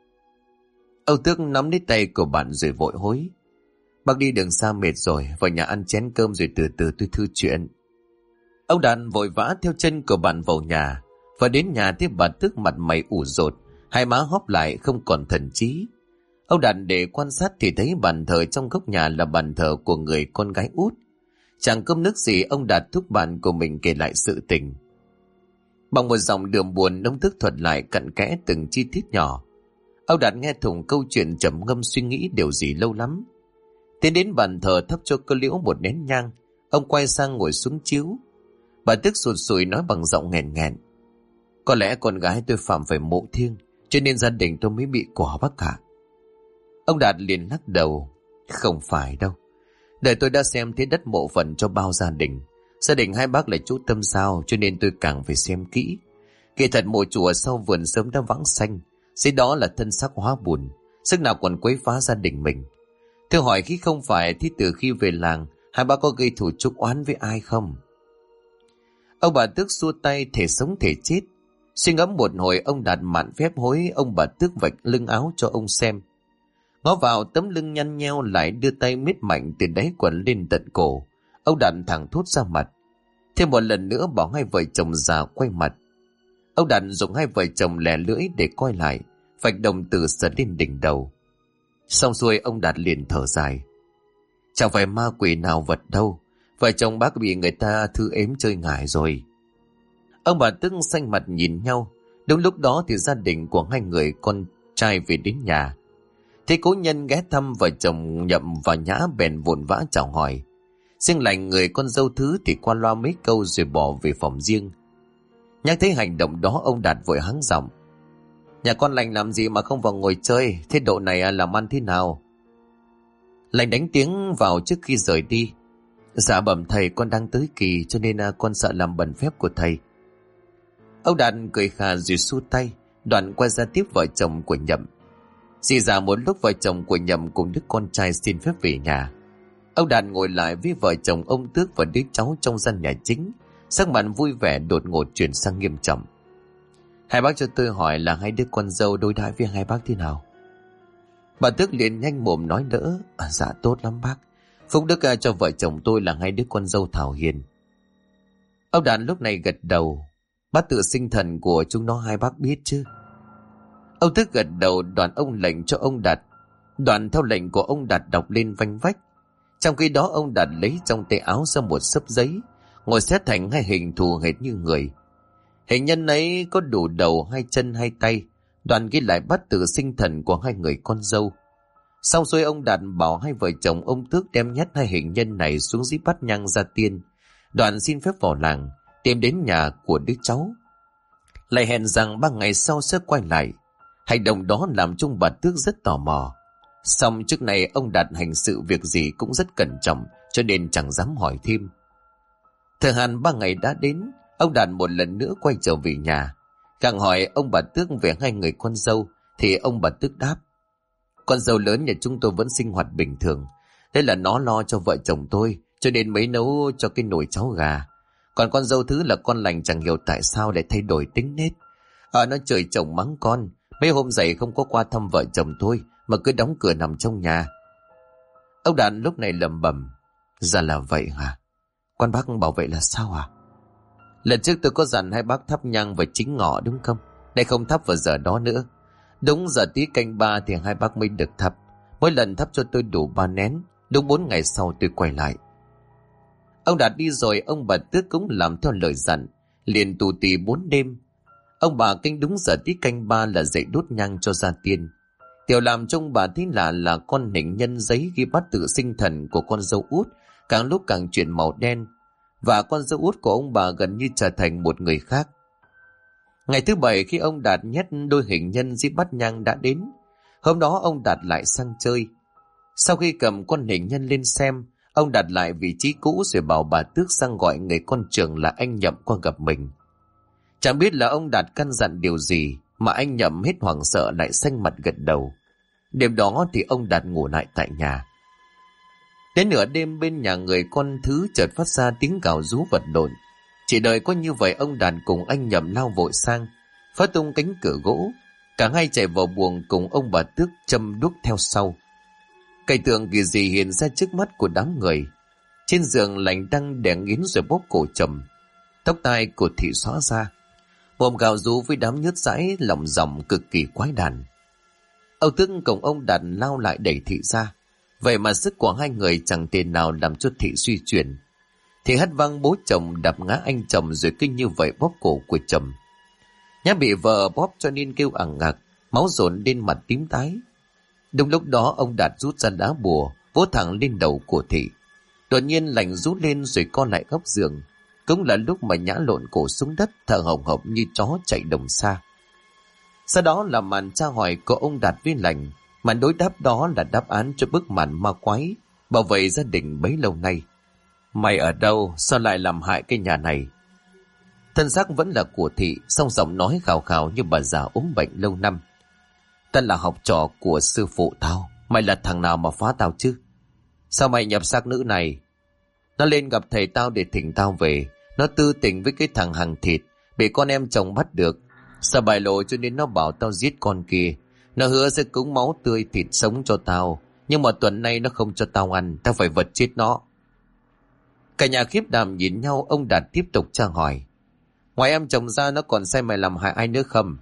Ông Tước nắm lấy tay của bạn rồi vội hối: Bác đi đường xa mệt rồi, vào nhà ăn chén cơm rồi từ từ tôi thư chuyện. Ông Đạt vội vã theo chân của bạn vào nhà, và đến nhà thấy bà Tước mặt mày ủ rột, hai má hóp lại không còn thần trí. Ông Đạt để quan sát thì thấy bàn thờ trong góc nhà là bàn thờ của người con gái út. Chẳng cơm nước gì, ông Đạt thúc bạn của mình kể lại sự tình. Bằng một giọng đượm buồn, ông Tước thuật lại cặn kẽ từng chi tiết nhỏ. Ông Đạt nghe thủng câu chuyện trầm ngâm suy nghĩ điều gì lâu lắm. Tiến đến bàn thờ thắp cho cô Liễu một nén nhang, ông quay sang ngồi xuống chiếu. Bà Tước sụt sùi nói bằng giọng nghẹn nghẹn: Có lẽ con gái tôi phạm phải mộ thiêng, cho nên gia đình tôi mới bị quả bác cả. Ông Đạt liền lắc đầu: Không phải đâu, đời tôi đã xem thế đất mộ phần cho bao gia đình. Gia đình hai bác là chú tâm sao, cho nên tôi càng phải xem kỹ. Kỳ thật mộ chùa sau vườn sớm đã vắng xanh, dưới đó là thân xác hóa bùn, sức nào còn quấy phá gia đình mình. Thưa hỏi, khi không phải thì từ khi về làng hai bác có gây thù chuốc oán với ai không? Ông bà Tước xua tay thể sống thể chết. Suy ngẫm một hồi, ông Đạt mạn phép hối ông bà Tước vạch lưng áo cho ông xem. Ngó vào tấm lưng nhăn nheo, lại đưa tay miết mạnh từ đáy quần lên tận cổ. Ông Đạt thẳng thốt ra mặt. Thêm một lần nữa bảo hai vợ chồng già quay mặt. Ông Đạt dùng hai vợ chồng lẻ lưỡi để coi lại, vạch đồng tử sờ lên đỉnh đầu. Xong xuôi, ông Đạt liền thở dài: Chẳng phải ma quỷ nào vật đâu, vợ chồng bác bị người ta thư ếm chơi ngải rồi. Ông bà Tước xanh mặt nhìn nhau. Đúng lúc đó thì gia đình của hai người con trai về đến nhà. Thế cố nhân ghé thăm vợ chồng Nhậm và Nhã bèn vội vã chào hỏi. Riêng lành người con dâu Thứ thì qua loa mấy câu rồi bỏ về phòng riêng. Nhắc thấy hành động đó, ông Đạt vội hắng giọng: Nhà con Lành làm gì mà không vào ngồi chơi, thế độ này làm ăn thế nào? Lành đánh tiếng vào trước khi rời đi: Dạ bẩm thầy, con đang tới kỳ cho nên con sợ làm bẩn phép của thầy. Ông Đạt cười khà rồi xua tay, đoạn quay ra tiếp vợ chồng của Nhậm. Dì dà một lúc, vợ chồng của Nhậm cùng đứa con trai xin phép về nhà. Ông Đạt ngồi lại với vợ chồng ông Tước và đứa cháu trong gian nhà chính, sắc mặt vui vẻ đột ngột chuyển sang nghiêm trọng. Hai bác cho tôi hỏi là hai đứa con dâu đối đãi với hai bác thế nào? Bà Tước liền nhanh mồm nói đỡ: Dạ tốt lắm bác, phúc đức cho vợ chồng tôi là hai đứa con dâu thảo hiền. Ông Đạt lúc này gật đầu. Bát tự sinh thần của chúng nó hai bác biết chứ? Ông Tước gật đầu. Đoàn ông lệnh cho ông Đạt. Đoàn theo lệnh của ông Đạt đọc lên vanh vách. Trong khi đó ông Đạt lấy trong tay áo ra một xấp giấy, ngồi xếp thành hai hình thù hệt như người. Hình nhân ấy có đủ đầu, hai chân, hai tay. Đoàn ghi lại bát tự sinh thần của hai người con dâu. Xong xuôi ông Đạt bảo hai vợ chồng ông Tước đem nhét hai hình nhân này xuống dưới bát nhang ra tiên. Đoàn xin phép vào làng, tìm đến nhà của đứa cháu, lại hẹn rằng 3 ngày sau sẽ quay lại. Hành động đó làm cho bà Tước rất tò mò. Xong trước này ông Đạt hành sự việc gì cũng rất cẩn trọng, cho nên chẳng dám hỏi thêm. Thời hạn 3 ngày đã đến, ông Đạt một lần nữa quay trở về nhà. Càng hỏi ông bà Tước về hai người con dâu, thì ông bà Tước đáp: con dâu lớn nhà chúng tôi vẫn sinh hoạt bình thường. Thế là nó lo cho vợ chồng tôi, cho nên mới nấu cho cái nồi cháo gà. Còn con dâu thứ là con lành, chẳng hiểu tại sao lại thay đổi tính nết. Nó chửi chồng mắng con. Mấy hôm dậy không có qua thăm vợ chồng tôi, mà cứ đóng cửa nằm trong nhà. Ông Đạt lúc này lẩm bẩm: ra là vậy hả? Quan bác bảo vậy là sao à? Lần trước tôi có dặn hai bác thắp nhang vào chính ngọ đúng không? Nay không thắp vào giờ đó nữa. Đúng giờ tí canh 3 thì hai bác mới được thắp. Mỗi lần thắp cho tôi đủ 3 nén. Đúng 4 ngày sau tôi quay lại. Ông Đạt đi rồi, ông bà Tước cũng làm theo lời dặn, liền tù tì 4 đêm. Ông bà canh đúng giờ tí canh 3 là dậy đốt nhang cho gia tiên. Điều làm cho ông bà thấy là con hình nhân giấy ghi bát tự sinh thần của con dâu út càng lúc càng chuyển màu đen, và con dâu út của ông bà gần như trở thành một người khác. Ngày thứ 7 khi ông Đạt nhét đôi hình nhân dưới bát nhang đã đến. Hôm đó ông Đạt lại sang chơi. Sau khi cầm con hình nhân lên xem, ông đặt lại vị trí cũ rồi bảo bà Tước sang gọi người con trưởng là anh Nhậm qua gặp mình. Chẳng biết là ông Đạt căn dặn điều gì mà anh Nhậm hết hoảng sợ lại xanh mặt gật đầu. Đêm đó thì ông Đạt ngủ lại tại nhà. Đến nửa đêm bên nhà người con thứ chợt phát ra tiếng gào rú vật lộn. Chỉ đợi có như vậy ông Đạt cùng anh Nhậm lao vội sang, phá tung cánh cửa gỗ. Cả hai chạy vào buồng cùng ông bà Tước châm đuốc theo sau. Cảnh tượng kỳ dị hiện ra trước mắt của đám người. Trên giường lạnh đang đè nghiến rồi bóp cổ chồng. Tóc tai của Thị xóa ra, mồm gào rú với đám nhớt dãi lỏng giọng cực kỳ quái đản. Ông Tước cùng ông Đạt lao lại đẩy Thị ra. Vậy mà sức của hai người chẳng thể nào làm cho Thị suy chuyển. Thị hất văng bố chồng, đập ngã anh chồng rồi cứ như vậy bóp cổ của chồng. Nhã bị vợ bóp cho nên kêu ẳng ngạc, máu dồn lên mặt tím tái. Đúng lúc đó ông Đạt rút ra đá bùa, vỗ thẳng lên đầu của Thị. Đột nhiên lạnh rút lên rồi co lại góc giường. Cũng là lúc mà Nhã lộn cổ xuống đất, thở hồng hộc như chó chạy đồng xa. Sau đó là màn tra hỏi của ông Đạt với Lành. Màn đối đáp đó là đáp án cho bức màn ma quái bảo vệ gia đình bấy lâu nay. Mày ở đâu? Sao lại làm hại cái nhà này? Thân xác vẫn là của Thị, song giọng nói khào khào như bà già ốm bệnh lâu năm. Ta là học trò của sư phụ tao. Mày là thằng nào mà phá tao chứ? Sao mày nhập xác nữ này? Nó lên gặp thầy tao để thỉnh tao về. Nó tư tình với cái thằng hàng thịt, bị con em chồng bắt được. Sợ bại lộ cho nên nó bảo tao giết con kia. Nó hứa sẽ cúng máu tươi thịt sống cho tao. Nhưng mà tuần nay nó không cho tao ăn. Tao phải vật chết nó. Cả nhà khiếp đảm nhìn nhau. Ông Đạt tiếp tục tra hỏi: ngoài em chồng ra nó còn sai mày làm hại ai nữa không?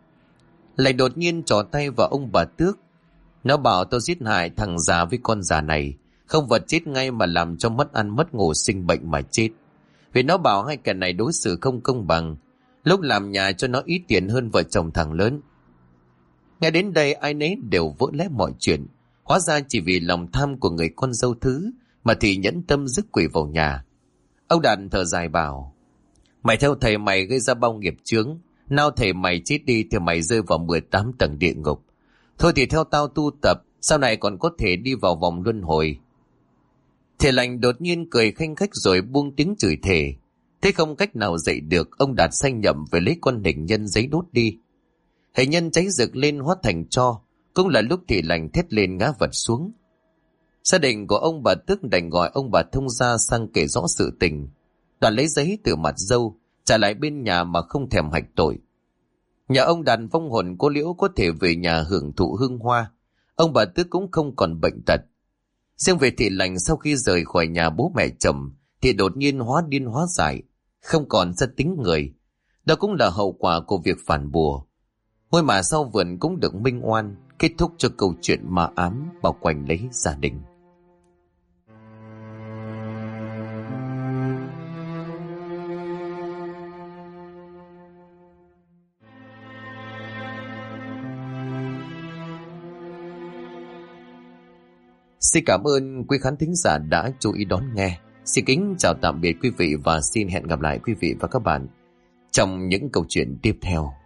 Lại đột nhiên trỏ tay vào ông bà Tước. Nó bảo tao giết hại thằng già với con già này, không vật chết ngay mà làm cho mất ăn mất ngủ sinh bệnh mà chết. Vì nó bảo hai kẻ này đối xử không công bằng, lúc làm nhà cho nó ít tiền hơn vợ chồng thằng lớn. Nghe đến đây ai nấy đều vỡ lẽ mọi chuyện. Hóa ra chỉ vì lòng tham của người con dâu thứ mà Thị nhẫn tâm rước quỷ vào nhà. Ông Đạt thở dài bảo: mày theo thầy mày gây ra bao nghiệp chướng. Nào thầy mày chết đi thì mày rơi vào 18 tầng địa ngục. Thôi thì theo tao tu tập, sau này còn có thể đi vào vòng luân hồi. Thầy Lành đột nhiên cười khanh khách rồi buông tiếng chửi thề. Thế không cách nào dậy được, ông Đạt xanh nhậm về lấy con hình nhân giấy đốt đi. Hình nhân cháy rực lên hóa thành tro. Cũng là lúc Thầy Lành thét lên ngã vật xuống. Gia đình của ông bà Tước đành gọi ông bà thông gia sang kể rõ sự tình. Đoàn lấy giấy từ mặt dâu trả lại bên nhà mà không thèm hạch tội. Nhà ông Đạt vong hồn cô Liễu có thể về nhà hưởng thụ hương hoa. Ông bà Tước cũng không còn bệnh tật. Riêng về Thị Lành sau khi rời khỏi nhà bố mẹ chồng thì đột nhiên hóa điên hóa dại. không còn ra tính người. Đó cũng là hậu quả của việc phản bùa. Ngôi mả sau vườn cũng được minh oan, kết thúc cho câu chuyện ma ám bao quanh lấy gia đình. Xin cảm ơn quý khán thính giả đã chú ý đón nghe. Xin kính chào tạm biệt quý vị và xin hẹn gặp lại quý vị và các bạn trong những câu chuyện tiếp theo.